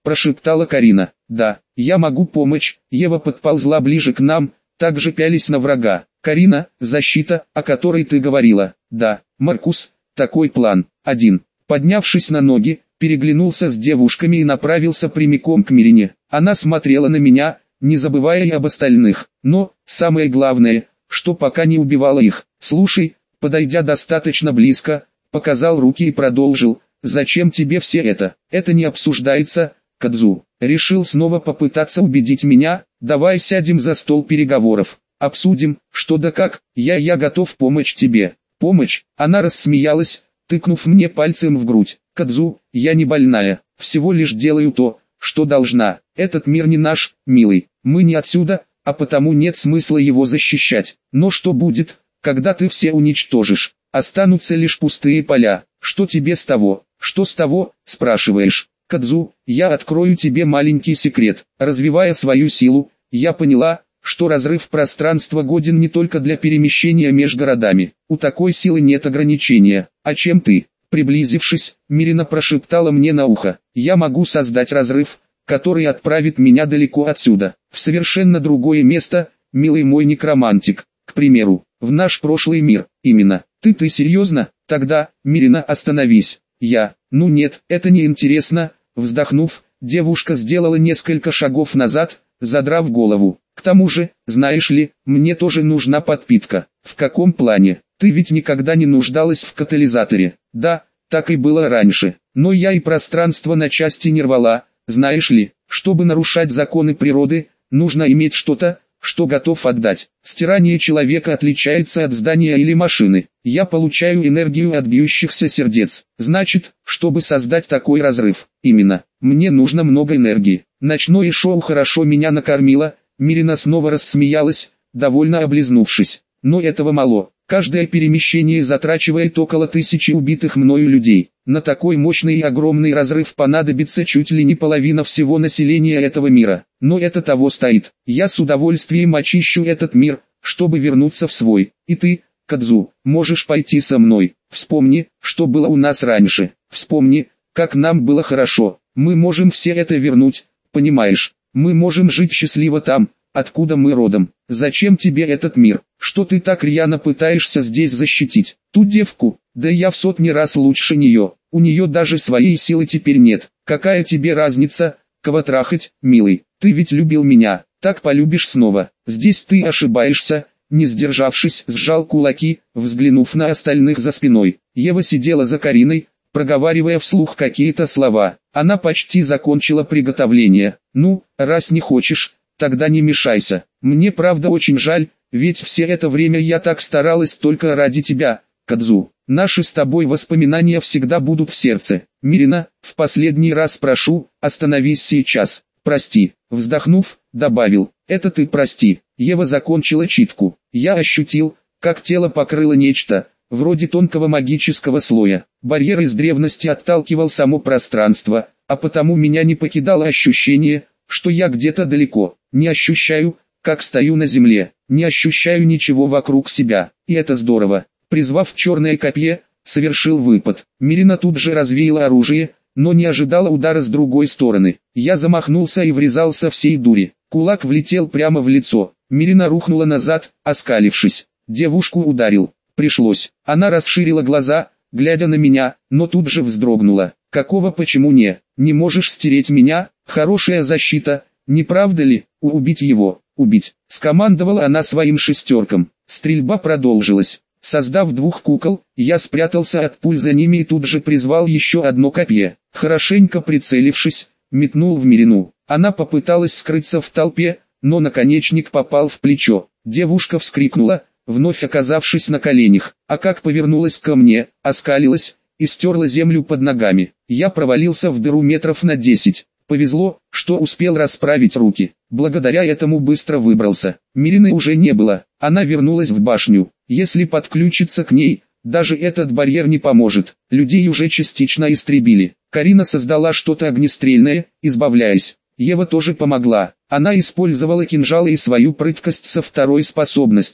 прошептала Карина. Да, я могу помочь. Ева подползла ближе к нам, также пялись на врага. Карина, защита, о которой ты говорила. Да, Маркус, такой план. 1. Поднявшись на ноги, переглянулся с девушками и направился прямиком к Мирине. Она смотрела на меня, не забывая и об остальных. Но, самое главное, что пока не убивала их. Слушай, подойдя достаточно близко, показал руки и продолжил. Зачем тебе все это? Это не обсуждается, Кадзу. Решил снова попытаться убедить меня. Давай сядем за стол переговоров. Обсудим, что да как. Я готов помочь тебе. Помощь? Она рассмеялась, тыкнув мне пальцем в грудь. Кадзу, я не больная. Всего лишь делаю то, что должна. Этот мир не наш, милый. Мы не отсюда, а потому нет смысла его защищать. Но что будет, когда ты все уничтожишь? Останутся лишь пустые поля. Что тебе с того? Что с того, спрашиваешь? Кадзу, я открою тебе маленький секрет. Развивая свою силу, я поняла, что разрыв пространства годен не только для перемещения между городами. У такой силы нет ограничения. А чем ты? Приблизившись, Мирина прошептала мне на ухо. Я могу создать разрыв, который отправит меня далеко отсюда, в совершенно другое место, милый мой некромантик. К примеру, в наш прошлый мир. Именно. Ты серьезно? Тогда, Мирина, остановись. Ну нет, это не интересно. Вздохнув, девушка сделала несколько шагов назад, задрав голову. К тому же, знаешь ли, мне тоже нужна подпитка. В каком плане? Ты ведь никогда не нуждалась в катализаторе. Да, так и было раньше. Но я и пространство на части не рвала. Знаешь ли, чтобы нарушать законы природы, нужно иметь что-то, что готов отдать. Стирание человека отличается от здания или машины. Я получаю энергию от бьющихся сердец. Значит, чтобы создать такой разрыв, именно, мне нужно много энергии. Ночное шоу хорошо меня накормило. Мирина снова рассмеялась, довольно облизнувшись. Но этого мало. Каждое перемещение затрачивает около 1000 убитых мною людей. На такой мощный и огромный разрыв понадобится чуть ли не половина всего населения этого мира. Но это того стоит. Я с удовольствием очищу этот мир, чтобы вернуться в свой. И ты, Кадзу, можешь пойти со мной. Вспомни, что было у нас раньше. Вспомни, как нам было хорошо. Мы можем все это вернуть, понимаешь? Мы можем жить счастливо там, откуда мы родом. Зачем тебе этот мир? Что ты так рьяно пытаешься здесь защитить? Ту девку? Да я в сотни раз лучше нее. У нее даже своей силы теперь нет. Какая тебе разница, кого трахать, милый? Ты ведь любил меня, так полюбишь снова. Здесь ты ошибаешься. Не сдержавшись, сжал кулаки, взглянув на остальных за спиной. Ева сидела за Кариной, проговаривая вслух какие-то слова. Она почти закончила приготовление. Ну, раз не хочешь, тогда не мешайся. Мне правда очень жаль, ведь все это время я так старалась только ради тебя, Кадзу. Наши с тобой воспоминания всегда будут в сердце. Мирина, в последний раз прошу, остановись сейчас. Прости. Вздохнув, добавил. Это ты прости. Ева закончила читку. Я ощутил, как тело покрыло нечто, вроде тонкого магического слоя. Барьер из древности отталкивал само пространство, а потому меня не покидало ощущение, что я где-то далеко. Не ощущаю, как стою на земле, не ощущаю ничего вокруг себя, и это здорово. Призвав черное копье, совершил выпад. Мирина тут же развеяла оружие, но не ожидала удара с другой стороны. Я замахнулся и врезался всей дури. Кулак влетел прямо в лицо. Мирина рухнула назад, оскалившись. Девушку ударил. Пришлось. Она расширила глаза, глядя на меня, но тут же вздрогнула. Какого почему не? Не можешь стереть меня? Хорошая защита, не правда ли? Убить его, убить. Скомандовала она своим шестеркам. Стрельба продолжилась. Создав 2 кукол, я спрятался от пуль за ними и тут же призвал еще одно копье. Хорошенько прицелившись, метнул в Мирину. Она попыталась скрыться в толпе, но наконечник попал в плечо. Девушка вскрикнула, вновь оказавшись на коленях. А как повернулась ко мне, оскалилась и стерла землю под ногами. Я провалился в дыру метров на 10. Повезло, что успел расправить руки. Благодаря этому быстро выбрался. Мирины уже не было. Она вернулась в башню. Если подключиться к ней, даже этот барьер не поможет. Людей уже частично истребили. Карина создала что-то огнестрельное, избавляясь. Ева тоже помогла. Она использовала кинжалы и свою прыткость со 2-й способностью.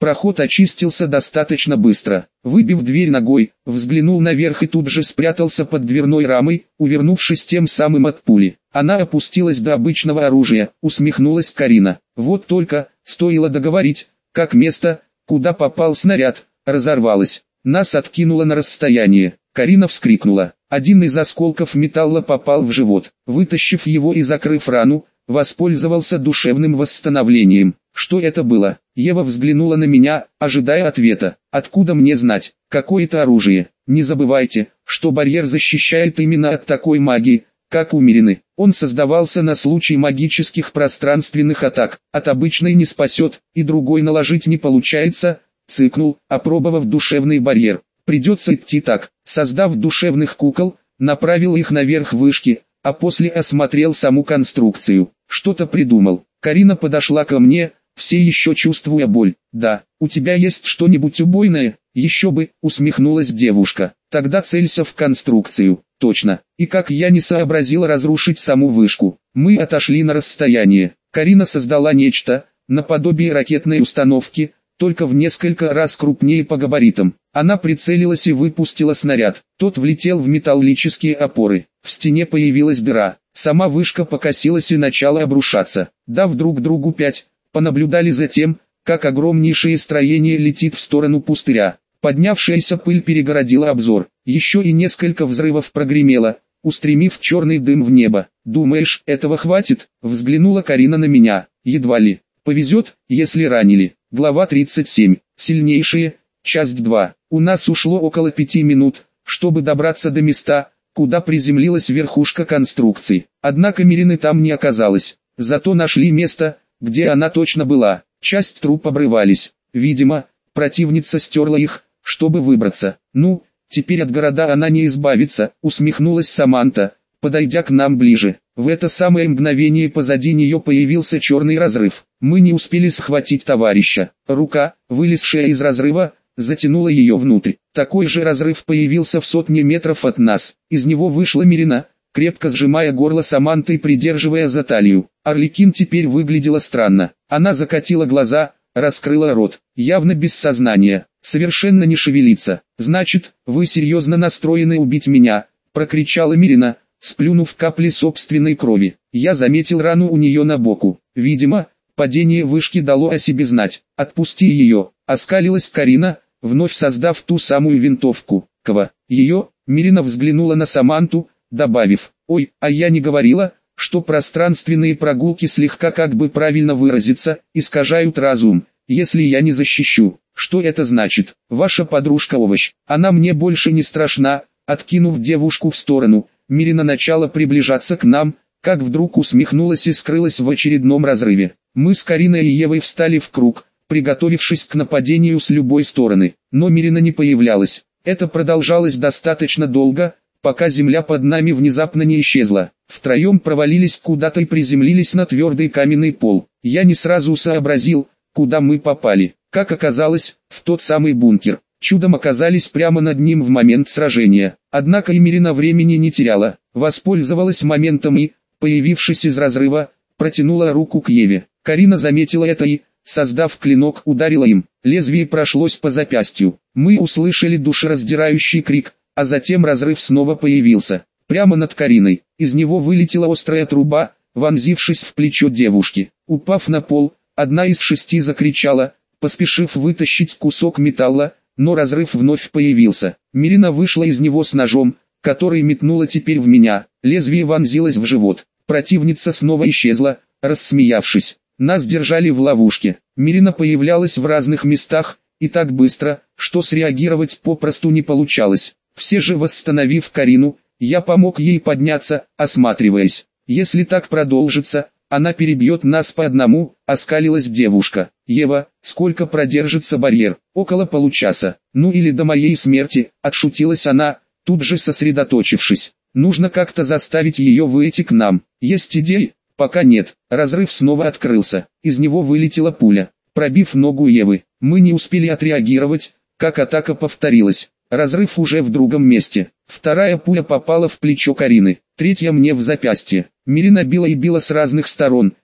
Проход очистился достаточно быстро. Выбив дверь ногой, взглянул наверх и тут же спрятался под дверной рамой, увернувшись тем самым от пули. Она опустилась до обычного оружия, усмехнулась Карина. Вот только, стоило договорить, как место, куда попал снаряд, разорвалось. Нас откинуло на расстояние. Карина вскрикнула. Один из осколков металла попал в живот. Вытащив его и закрыв рану, воспользовался душевным восстановлением. Что это было? Ева взглянула на меня, ожидая ответа. Откуда мне знать? Какое-то оружие. Не забывайте, что барьер защищает именно от такой магии, как у Мирины. Он создавался на случай магических пространственных атак. От обычной не спасет, и другой наложить не получается. Цыкнул, опробовав душевный барьер. Придется идти так. Создав душевных кукол, направил их наверх вышки, а после осмотрел саму конструкцию. Что-то придумал. Карина подошла ко мне, все еще чувствуя боль. «Да, у тебя есть что-нибудь убойное?» «Еще бы», усмехнулась девушка. «Тогда целься в конструкцию». «Точно. И как я не сообразил разрушить саму вышку». Мы отошли на расстояние. Карина создала нечто, наподобие ракетной установки, только в несколько раз крупнее по габаритам. Она прицелилась и выпустила снаряд. Тот влетел в металлические опоры. В стене появилась дыра. Сама вышка покосилась и начала обрушаться. Дав друг другу 5, понаблюдали за тем, как огромнейшее строение летит в сторону пустыря. Поднявшаяся пыль перегородила обзор. Еще и несколько взрывов прогремело, устремив черный дым в небо. «Думаешь, этого хватит?» — взглянула Карина на меня. «Едва ли. Повезет, если ранили». Глава 37. Сильнейшие. Часть 2. У нас ушло около 5 минут, чтобы добраться до места, куда приземлилась верхушка конструкции. Однако Мирины там не оказалось. Зато нашли место, где она точно была. Часть труб обрывались. Видимо, противница стерла их, чтобы выбраться. «Ну, теперь от города она не избавится», — усмехнулась Саманта, подойдя к нам ближе. В это самое мгновение позади нее появился черный разрыв. Мы не успели схватить товарища. Рука, вылезшая из разрыва, затянула ее внутрь. Такой же разрыв появился в сотне метров от нас. Из него вышла Мирина, крепко сжимая горло Саманты и придерживая за талию. Арлекин теперь выглядела странно. Она закатила глаза, раскрыла рот, явно без сознания, совершенно не шевелится. «Значит, вы серьезно настроены убить меня?» — прокричала Мирина, сплюнув капли собственной крови. Я заметил рану у нее на боку. Видимо, падение вышки дало о себе знать. «Отпусти ее», — оскалилась Карина, вновь создав ту самую винтовку. «Кого? Ее?» — Мирина взглянула на Саманту, добавив: «Ой, а я не говорила, что пространственные прогулки слегка, как бы правильно выразиться, искажают разум, если я не защищу». «Что это значит? Ваша подружка овощ. Она мне больше не страшна». Откинув девушку в сторону, Мирина начала приближаться к нам, как вдруг усмехнулась и скрылась в очередном разрыве. Мы с Кариной и Евой встали в круг, приготовившись к нападению с любой стороны, но Мирина не появлялась. Это продолжалось достаточно долго, пока земля под нами внезапно не исчезла. Втроем провалились куда-то и приземлились на твердый каменный пол. Я не сразу сообразил, куда мы попали. Как оказалось, в тот самый бункер. Чудом оказались прямо над ним в момент сражения. Однако и Мирина времени не теряла. Воспользовалась моментом и, появившись из разрыва, протянула руку к Еве. Карина заметила это и, создав клинок, ударила им. Лезвие прошлось по запястью. Мы услышали душераздирающий крик, а затем разрыв снова появился. Прямо над Кариной. Из него вылетела острая труба, вонзившись в плечо девушки. Упав на пол, одна из 6 закричала, поспешив вытащить кусок металла, но разрыв вновь появился. Мирина вышла из него с ножом, который метнула теперь в меня. Лезвие вонзилось в живот. Противница снова исчезла, рассмеявшись. Нас держали в ловушке. Мирина появлялась в разных местах, и так быстро, что среагировать попросту не получалось. Все же, восстановив Карину, я помог ей подняться, осматриваясь. Если так продолжится, она перебьет нас по одному, оскалилась девушка. «Ева, сколько продержится барьер?» «Около получаса. Ну или до моей смерти», отшутилась она, тут же сосредоточившись. «Нужно как-то заставить ее выйти к нам. Есть идеи?» «Пока нет». Разрыв снова открылся. Из него вылетела пуля, пробив ногу Евы. Мы не успели отреагировать, как атака повторилась. Разрыв уже в другом месте. Вторая пуля попала в плечо Карины, третья мне в запястье. Мирина била и била с разных сторон,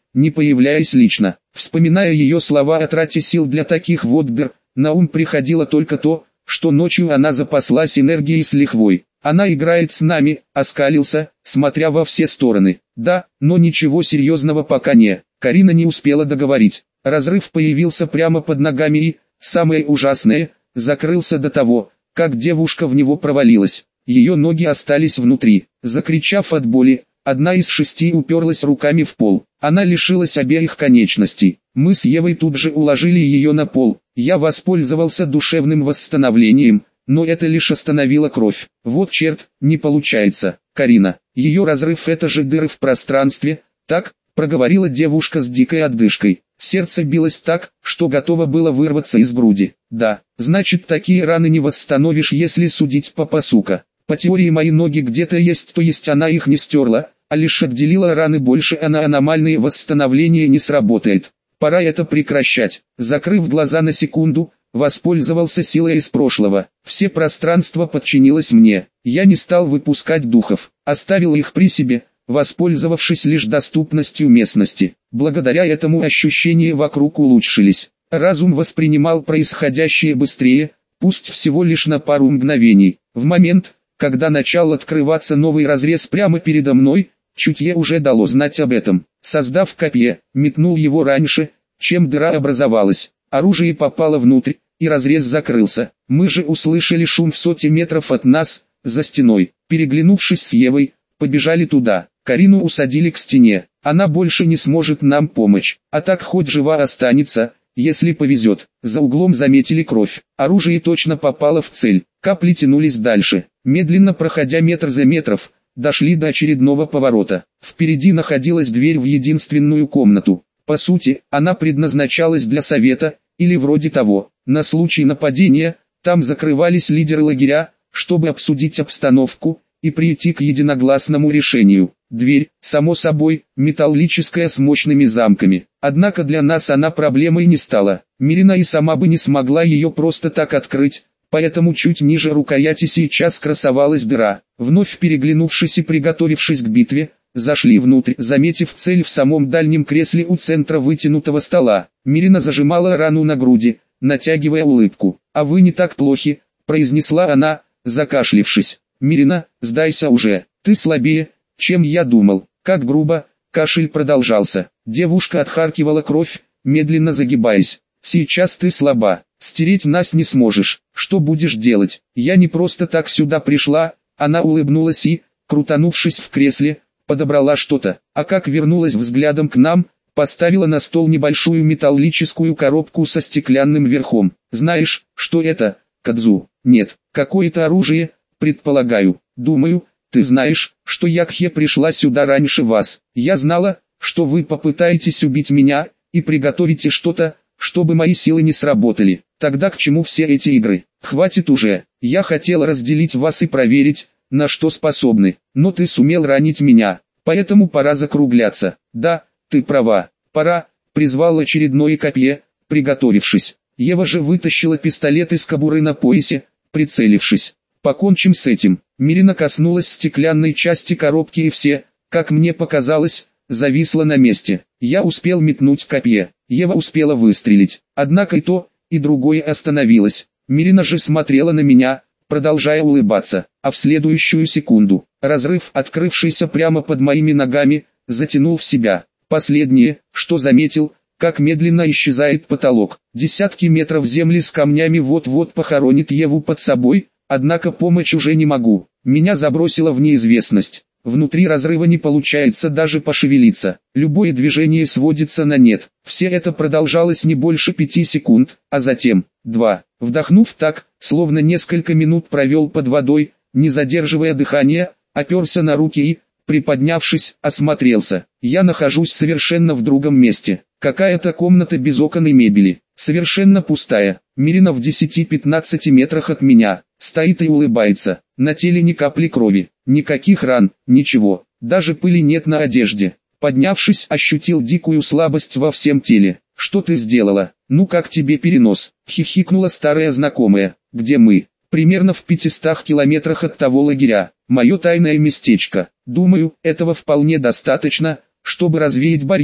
не появляясь лично. Вспоминая ее слова о трате сил для таких вот дыр, на ум приходило только то, что ночью она запаслась энергией с лихвой. Она играет с нами, оскалился, смотря во все стороны. Да, но ничего серьезного пока не. Карина не успела договорить. Разрыв появился прямо под ногами и, самое ужасное, закрылся до того, как девушка в него провалилась. Ее ноги остались внутри. Закричав от боли, одна из 6 уперлась руками в пол. Она лишилась обеих конечностей. Мы с Евой тут же уложили ее на пол. Я воспользовался душевным восстановлением, но это лишь остановило кровь. Вот черт, не получается. Карина, ее разрыв — это же дыры в пространстве, так? Проговорила девушка с дикой отдышкой. Сердце билось так, что готово было вырваться из груди. Да, значит, такие раны не восстановишь, если судить по посука. По теории мои ноги где-то есть, то есть она их не стерла, а лишь отделила раны, больше на аномальные восстановления не сработает. Пора это прекращать. Закрыв глаза на секунду, воспользовался силой из прошлого. Все пространство подчинилось мне. Я не стал выпускать духов, оставил их при себе, воспользовавшись лишь доступностью местности. Благодаря этому ощущения вокруг улучшились. Разум воспринимал происходящее быстрее, пусть всего лишь на пару мгновений. В момент, когда начал открываться новый разрез прямо передо мной, чутье уже дало знать об этом. Создав копье, метнул его раньше, чем дыра образовалась. Оружие попало внутрь, и разрез закрылся. Мы же услышали шум в сотни метров от нас, за стеной. Переглянувшись с Евой, побежали туда. Карину усадили к стене. Она больше не сможет нам помочь, а так хоть жива останется, если повезет. За углом заметили кровь. Оружие точно попало в цель. Капли тянулись дальше. Медленно проходя метр за метров, дошли до очередного поворота. Впереди находилась дверь в единственную комнату. По сути, она предназначалась для совета, или вроде того. На случай нападения, там закрывались лидеры лагеря, чтобы обсудить обстановку и прийти к единогласному решению. Дверь, само собой, металлическая с мощными замками. Однако для нас она проблемой не стала. Мирина и сама бы не смогла ее просто так открыть, поэтому чуть ниже рукояти сейчас красовалась дыра. Вновь переглянувшись и приготовившись к битве, зашли внутрь, заметив цель в самом дальнем кресле у центра вытянутого стола. Мирина зажимала рану на груди, натягивая улыбку. «А вы не так плохи», — произнесла она, закашлившись. «Мирина, сдайся уже, ты слабее, чем я думал». Как грубо, кашель продолжался. Девушка отхаркивала кровь, медленно загибаясь. «Сейчас ты слаба, стереть нас не сможешь. Что будешь делать? Я не просто так сюда пришла». Она улыбнулась и, крутанувшись в кресле, подобрала что-то, а как вернулась взглядом к нам, поставила на стол небольшую металлическую коробку со стеклянным верхом. «Знаешь, что это, Кадзу?» «Нет, какое-то оружие, предполагаю. Думаю, ты знаешь, что Якхе пришла сюда раньше вас. Я знала, что вы попытаетесь убить меня, и приготовите что-то, чтобы мои силы не сработали. Тогда к чему все эти игры? Хватит уже. Я хотела разделить вас и проверить, на что способны. Но ты сумел ранить меня, поэтому пора закругляться». «Да, ты права. Пора», — призвал очередное копье, приготовившись. Ева же вытащила пистолет из кобуры на поясе, прицелившись. «Покончим с этим». Мирина коснулась стеклянной части коробки и все, как мне показалось, зависла на месте. Я успел метнуть копье. Ева успела выстрелить. Однако и то, и другое остановилось. Мирина же смотрела на меня, продолжая улыбаться. А в следующую секунду, разрыв, открывшийся прямо под моими ногами, затянул в себя. Последнее, что заметил, как медленно исчезает потолок. Десятки метров земли с камнями вот-вот похоронит Еву под собой, однако помочь уже не могу. Меня забросило в неизвестность. Внутри разрыва не получается даже пошевелиться. Любое движение сводится на нет. Все это продолжалось не больше 5 секунд, а затем 2. Вдохнув так, словно несколько минут провел под водой, не задерживая дыхания, оперся на руки и, приподнявшись, осмотрелся. Я нахожусь совершенно в другом месте. Какая-то комната без окон и мебели. Совершенно пустая. Мирина в 10-15 метрах от меня. Стоит и улыбается. На теле ни капли крови, никаких ран, ничего. Даже пыли нет на одежде. Поднявшись, ощутил дикую слабость во всем теле. «Что ты сделала? Ну как тебе перенос?» — хихикнула старая знакомая. «Где мы?» «Примерно в 500 километрах от того лагеря. Мое тайное местечко. Думаю, этого вполне достаточно, чтобы развеять барьер,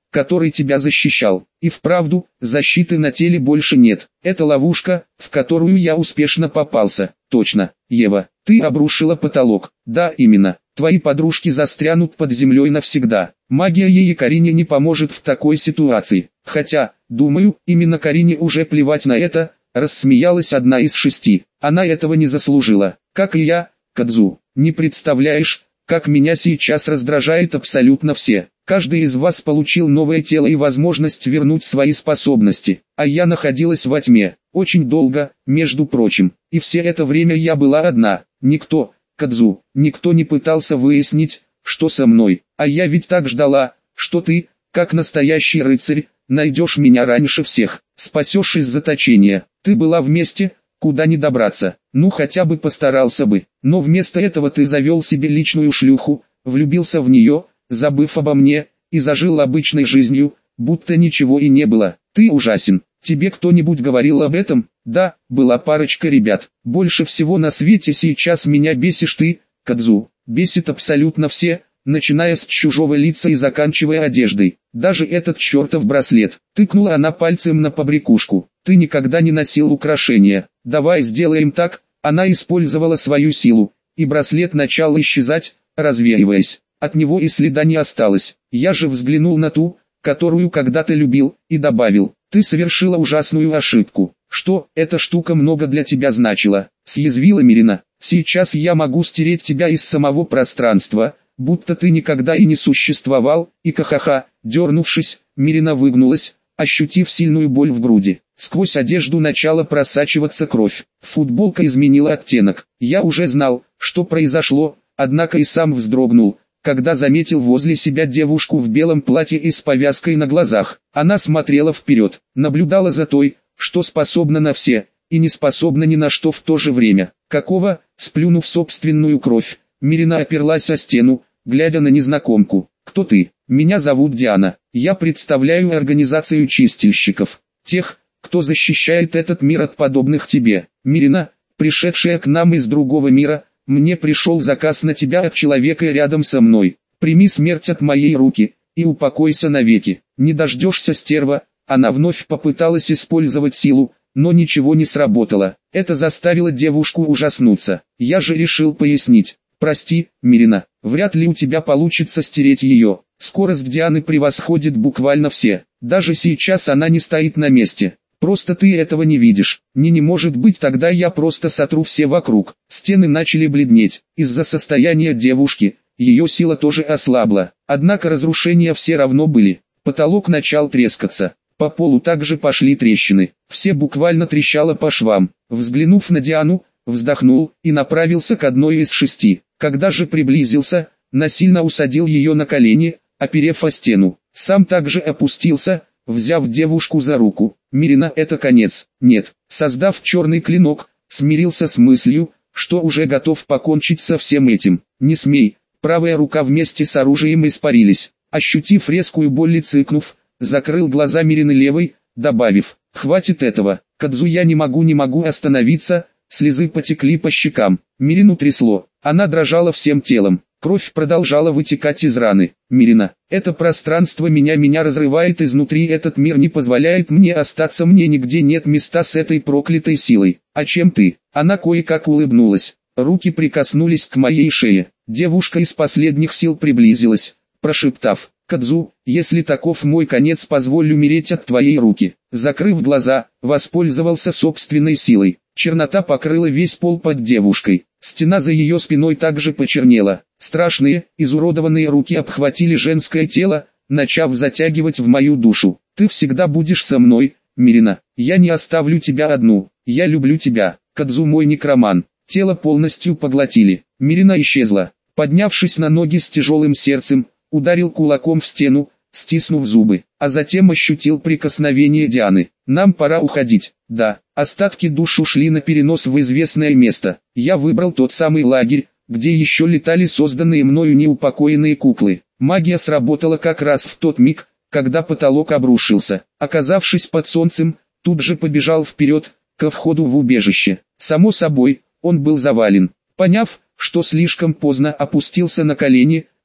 который тебя защищал. И вправду, защиты на теле больше нет. Это ловушка, в которую я успешно попался. Точно, Ева, ты обрушила потолок. Да, именно. Твои подружки застрянут под землей навсегда. Магия ей и Карине не поможет в такой ситуации. Хотя, думаю, именно Карине уже плевать на это, рассмеялась одна из 6. Она этого не заслужила. Как и я, Кадзу. Не представляешь, как меня сейчас раздражает абсолютно все. Каждый из вас получил новое тело и возможность вернуть свои способности, а я находилась во тьме, очень долго, между прочим, и все это время я была одна. Никто, Кадзу, никто не пытался выяснить, что со мной, а я ведь так ждала, что ты, как настоящий рыцарь, найдешь меня раньше всех, спасешь из заточения. Ты была в месте, куда не добраться, ну хотя бы постарался бы, но вместо этого ты завел себе личную шлюху, влюбился в нее, забыв обо мне, и зажил обычной жизнью, будто ничего и не было. Ты ужасен. Тебе кто-нибудь говорил об этом? Да, была парочка ребят. Больше всего на свете сейчас меня бесишь ты, Кадзу. Бесит абсолютно все, начиная с чужого лица и заканчивая одеждой. Даже этот чертов браслет. Тыкнула она пальцем на побрякушку. Ты никогда не носил украшения. Давай сделаем так. Она использовала свою силу, и браслет начал исчезать, развеиваясь. От него и следа не осталось. Я же взглянул на ту, которую когда-то любил, и добавил: ты совершила ужасную ошибку. Что, эта штука много для тебя значила? Съязвила Мирина. Сейчас я могу стереть тебя из самого пространства, будто ты никогда и не существовал, и ха-ха-ха. Дернувшись, Мирина выгнулась, ощутив сильную боль в груди. Сквозь одежду начала просачиваться кровь. Футболка изменила оттенок. Я уже знал, что произошло, однако и сам вздрогнул, когда заметил возле себя девушку в белом платье и с повязкой на глазах. Она смотрела вперед, наблюдала за той, что способна на все, и не способна ни на что в то же время. Какого, сплюнув собственную кровь, Мирина оперлась о стену, глядя на незнакомку. Кто ты? Меня зовут Диана. Я представляю организацию чистильщиков. Тех, кто защищает этот мир от подобных тебе. Мирина, пришедшая к нам из другого мира, мне пришел заказ на тебя от человека рядом со мной. Прими смерть от моей руки, и упокойся навеки. Не дождешься, стерва. Она вновь попыталась использовать силу, но ничего не сработало. Это заставило девушку ужаснуться. Я же решил пояснить. Прости, Мирина, вряд ли у тебя получится стереть ее. Скорость Дианы превосходит буквально все. Даже сейчас она не стоит на месте. Просто ты этого не видишь. Не может быть, тогда я просто сотру все вокруг. Стены начали бледнеть. Из-за состояния девушки, ее сила тоже ослабла. Однако разрушения все равно были. Потолок начал трескаться. По полу также пошли трещины. Все буквально трещало по швам. Взглянув на Диану, вздохнул и направился к одной из 6. Когда же приблизился, насильно усадил ее на колени, оперев о стену. Сам также опустился, взяв девушку за руку. Мирина, это конец. Нет, создав черный клинок, смирился с мыслью, что уже готов покончить со всем этим. Не смей. Правая рука вместе с оружием испарились. Ощутив резкую боль и цыкнув, закрыл глаза Мирины левой, добавив: хватит этого. Кадзу, я не могу остановиться. Слезы потекли по щекам. Мирину трясло. Она дрожала всем телом. Кровь продолжала вытекать из раны. Мирина, это пространство меня разрывает изнутри, этот мир не позволяет мне остаться, мне нигде нет места с этой проклятой силой. А чем ты? Она кое-как улыбнулась. Руки прикоснулись к моей шее. Девушка из последних сил приблизилась, прошептав: Кадзу, если таков мой конец, позволь умереть от твоей руки. Закрыв глаза, воспользовался собственной силой. Чернота покрыла весь пол под девушкой. Стена за ее спиной также почернела. Страшные, изуродованные руки обхватили женское тело, начав затягивать в мою душу. Ты всегда будешь со мной, Мирина. Я не оставлю тебя одну. Я люблю тебя. Кадзу, мой некроман. Тело полностью поглотили. Мирина исчезла. Поднявшись на ноги с тяжелым сердцем, ударил кулаком в стену, стиснув зубы, а затем ощутил прикосновение Дианы. Нам пора уходить. Да, остатки душ ушли на перенос в известное место. Я выбрал тот самый лагерь, где еще летали созданные мною неупокоенные куклы. Магия сработала как раз в тот миг, когда потолок обрушился. Оказавшись под солнцем, тут же побежал вперед, ко входу в убежище. Само собой, он был завален. Поняв, что слишком поздно, опустился на колени,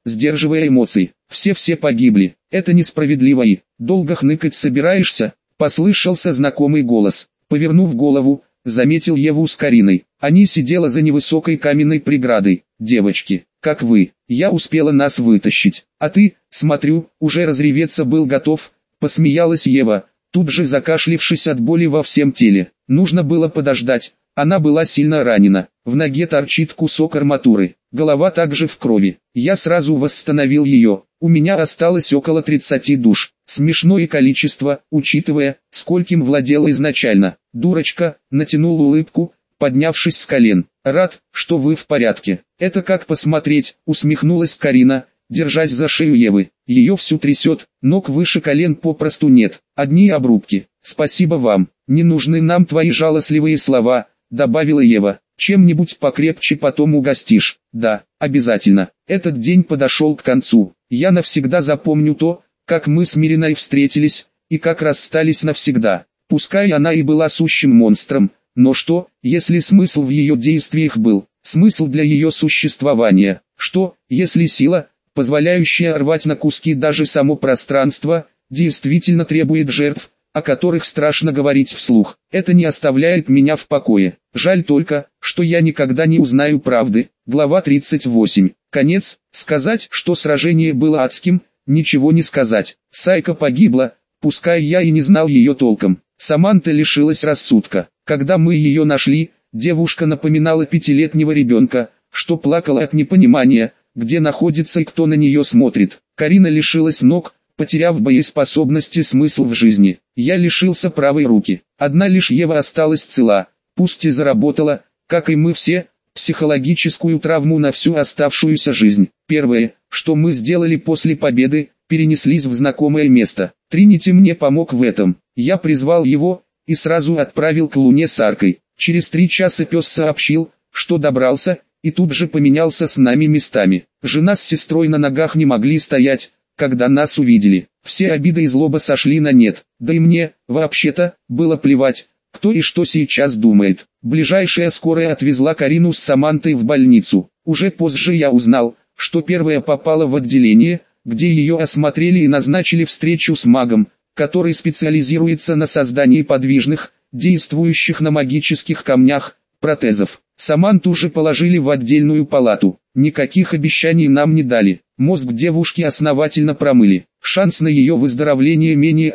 сдерживая эмоции. Все погибли. Это несправедливо и... Долго хныкать собираешься? Послышался знакомый голос. Повернув голову, заметил Еву с Кариной. Они сидела за невысокой каменной преградой. Девочки, как вы? Я успела нас вытащить. А ты, смотрю, уже разреветься был готов. Посмеялась Ева, тут же закашлившись от боли во всем теле. Нужно было подождать. Она была сильно ранена. В ноге торчит кусок арматуры. Голова также в крови. Я сразу восстановил ее. У меня осталось около 30 душ. Смешное количество, учитывая, скольким владела изначально. Дурочка, натянул улыбку, поднявшись с колен. Рад, что вы в порядке. Это как посмотреть, усмехнулась Карина, держась за шею Евы. Ее всю трясет, ног выше колен попросту нет. Одни обрубки. Спасибо вам. Не нужны нам твои жалостливые слова, добавила Ева. Чем-нибудь покрепче потом угостишь. Да, обязательно. Этот день подошел к концу. Я навсегда запомню то, как мы с Мириной встретились, и как расстались навсегда. Пускай она и была сущим монстром, но что, если смысл в ее действиях был, смысл для ее существования? Что, если сила, позволяющая рвать на куски даже само пространство, действительно требует жертв, о которых страшно говорить вслух? Это не оставляет меня в покое. Жаль только, что я никогда не узнаю правды. Глава 38. Конец. Сказать, что сражение было адским, ничего не сказать. Сайка погибла, пускай я и не знал ее толком. Саманта лишилась рассудка. Когда мы ее нашли, девушка напоминала 5-летнего ребенка, что плакала от непонимания, где находится и кто на нее смотрит. Карина лишилась ног, потеряв боеспособность и смысл в жизни. Я лишился правой руки. Одна лишь Ева осталась цела, пусть и заработала, как и мы все, психологическую травму на всю оставшуюся жизнь. Первое, что мы сделали после победы, перенеслись в знакомое место. Тринити мне помог в этом. Я призвал его и сразу отправил к Луне с аркой. Через 3 часа пес сообщил, что добрался, и тут же поменялся с нами местами. Жена с сестрой на ногах не могли стоять, когда нас увидели. Все обиды и злоба сошли на нет. Да и мне, вообще-то, было плевать, кто и что сейчас думает. Ближайшая скорая отвезла Карину с Самантой в больницу. Уже позже я узнал, что первая попала в отделение, где ее осмотрели и назначили встречу с магом, который специализируется на создании подвижных, действующих на магических камнях, протезов. Саманту же положили в отдельную палату. Никаких обещаний нам не дали. Мозг девушки основательно промыли. Шанс на ее выздоровление менее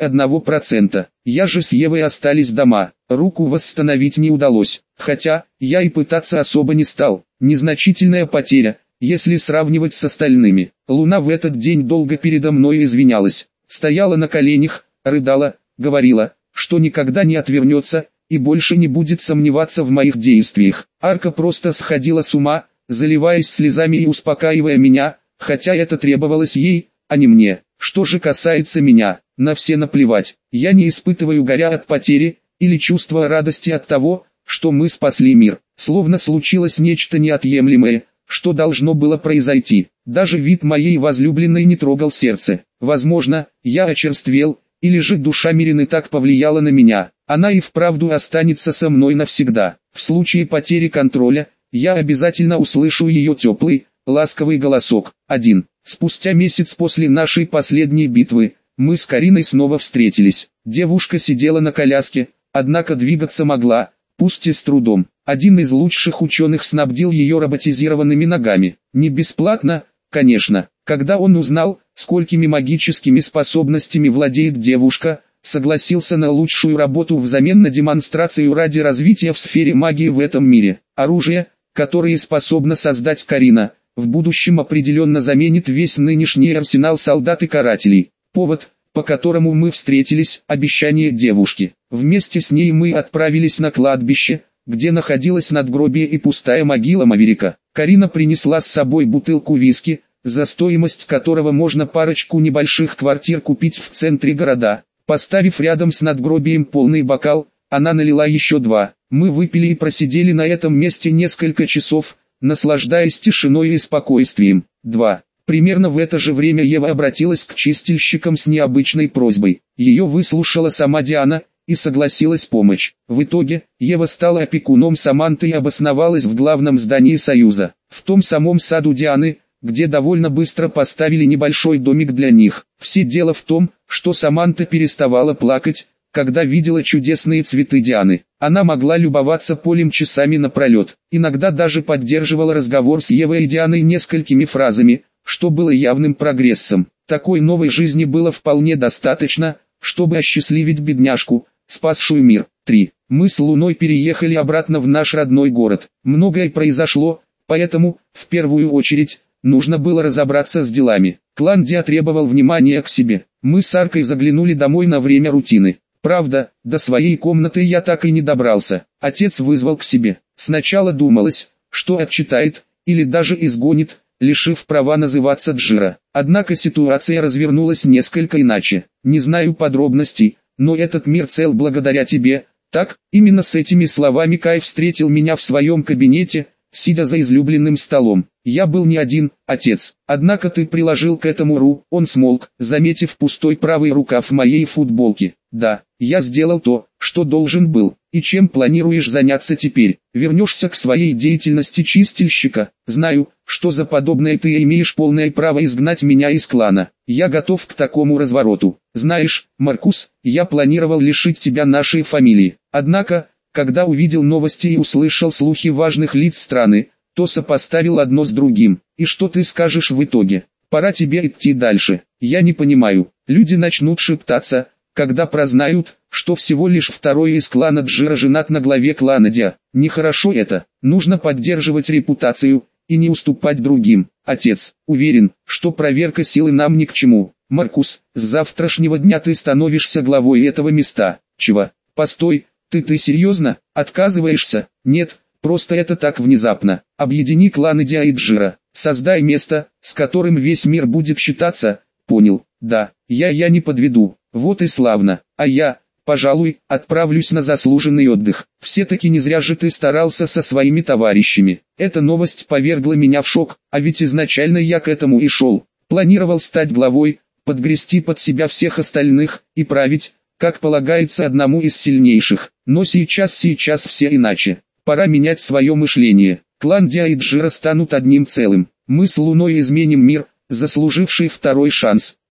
1%. Я же с Евой остались дома. Руку восстановить не удалось. Хотя, я и пытаться особо не стал. Незначительная потеря, если сравнивать с остальными. Луна в этот день долго передо мной извинялась. Стояла на коленях, рыдала, говорила, что никогда не отвернется, и больше не будет сомневаться в моих действиях. Арка просто сходила с ума, заливаясь слезами и успокаивая меня, хотя это требовалось ей, а не мне. Что же касается меня, на все наплевать. Я не испытываю горя от потери, или чувства радости от того, что мы спасли мир. Словно случилось нечто неотъемлемое, что должно было произойти. Даже вид моей возлюбленной не трогал сердце. Возможно, я очерствел, или же душа Мирины так повлияла на меня. Она и вправду останется со мной навсегда. В случае потери контроля, я обязательно услышу ее теплый, ласковый голосок. 1. Спустя месяц после нашей последней битвы, мы с Кариной снова встретились. Девушка сидела на коляске, однако двигаться могла, пусть и с трудом. Один из лучших ученых снабдил ее роботизированными ногами. Не бесплатно, конечно. Когда он узнал, сколькими магическими способностями владеет девушка, согласился на лучшую работу взамен на демонстрацию ради развития в сфере магии в этом мире. Оружие, которое способна создать Карина, в будущем определенно заменит весь нынешний арсенал солдат и карателей. Повод, по которому мы встретились, обещание девушки. Вместе с ней мы отправились на кладбище, где находилось надгробие и пустая могила Маверика. Карина принесла с собой бутылку виски, за стоимость которого можно парочку небольших квартир купить в центре города. Поставив рядом с надгробием полный бокал, она налила еще 2. Мы выпили и просидели на этом месте несколько часов, наслаждаясь тишиной и спокойствием. 2. Примерно в это же время Ева обратилась к чистильщикам с необычной просьбой. Ее выслушала сама Диана и согласилась помочь. В итоге, Ева стала опекуном Саманты и обосновалась в главном здании Союза. В том самом саду Дианы, где довольно быстро поставили небольшой домик для них. Все дело в том, что Саманта переставала плакать, когда видела чудесные цветы Дианы. Она могла любоваться полем часами напролет, иногда даже поддерживала разговор с Евой и Дианой несколькими фразами, что было явным прогрессом. Такой новой жизни было вполне достаточно, чтобы осчастливить бедняжку, спасшую мир. 3. Мы с Луной переехали обратно в наш родной город. Многое произошло, поэтому, в первую очередь, нужно было разобраться с делами. Клан Диа требовал внимания к себе. Мы с Аркой заглянули домой на время рутины. Правда, до своей комнаты я так и не добрался. Отец вызвал к себе. Сначала думалось, что отчитает, или даже изгонит, лишив права называться Джира. Однако ситуация развернулась несколько иначе. Не знаю подробностей, но этот мир цел благодаря тебе. Так, именно с этими словами Кай встретил меня в своем кабинете, сидя за излюбленным столом. Я был не один, отец. Однако ты приложил к этому руку. Он смолк, заметив пустой правый рукав моей футболки. Да, я сделал то, что должен был. И чем планируешь заняться теперь? Вернешься к своей деятельности чистильщика? Знаю, что за подобное ты имеешь полное право изгнать меня из клана. Я готов к такому развороту. Знаешь, Маркус, я планировал лишить тебя нашей фамилии. Однако, когда увидел новости и услышал слухи важных лиц страны, то сопоставил одно с другим. И что ты скажешь в итоге? Пора тебе идти дальше. Я не понимаю. Люди начнут шептаться, когда прознают, что всего лишь второй из клана Джира женат на главе клана Диа. Нехорошо это. Нужно поддерживать репутацию и не уступать другим. Отец, уверен, что проверка силы нам ни к чему. Маркус, с завтрашнего дня ты становишься главой этого места. Чего? Постой, ты серьезно? Отказываешься? Нет, просто это так внезапно. Объедини кланы Диа и Джира. Создай место, с которым весь мир будет считаться. Понял? Да, я не подведу. Вот и славно. А я, пожалуй, отправлюсь на заслуженный отдых. Все-таки не зря же ты старался со своими товарищами. Эта новость повергла меня в шок, а ведь изначально я к этому и шел. Планировал стать главой, подгрести под себя всех остальных и править, как полагается одному из сильнейших. Но сейчас все иначе. Пора менять свое мышление. Клан Диа и Джира станут одним целым. Мы с Луной изменим мир, заслуживший второй шанс.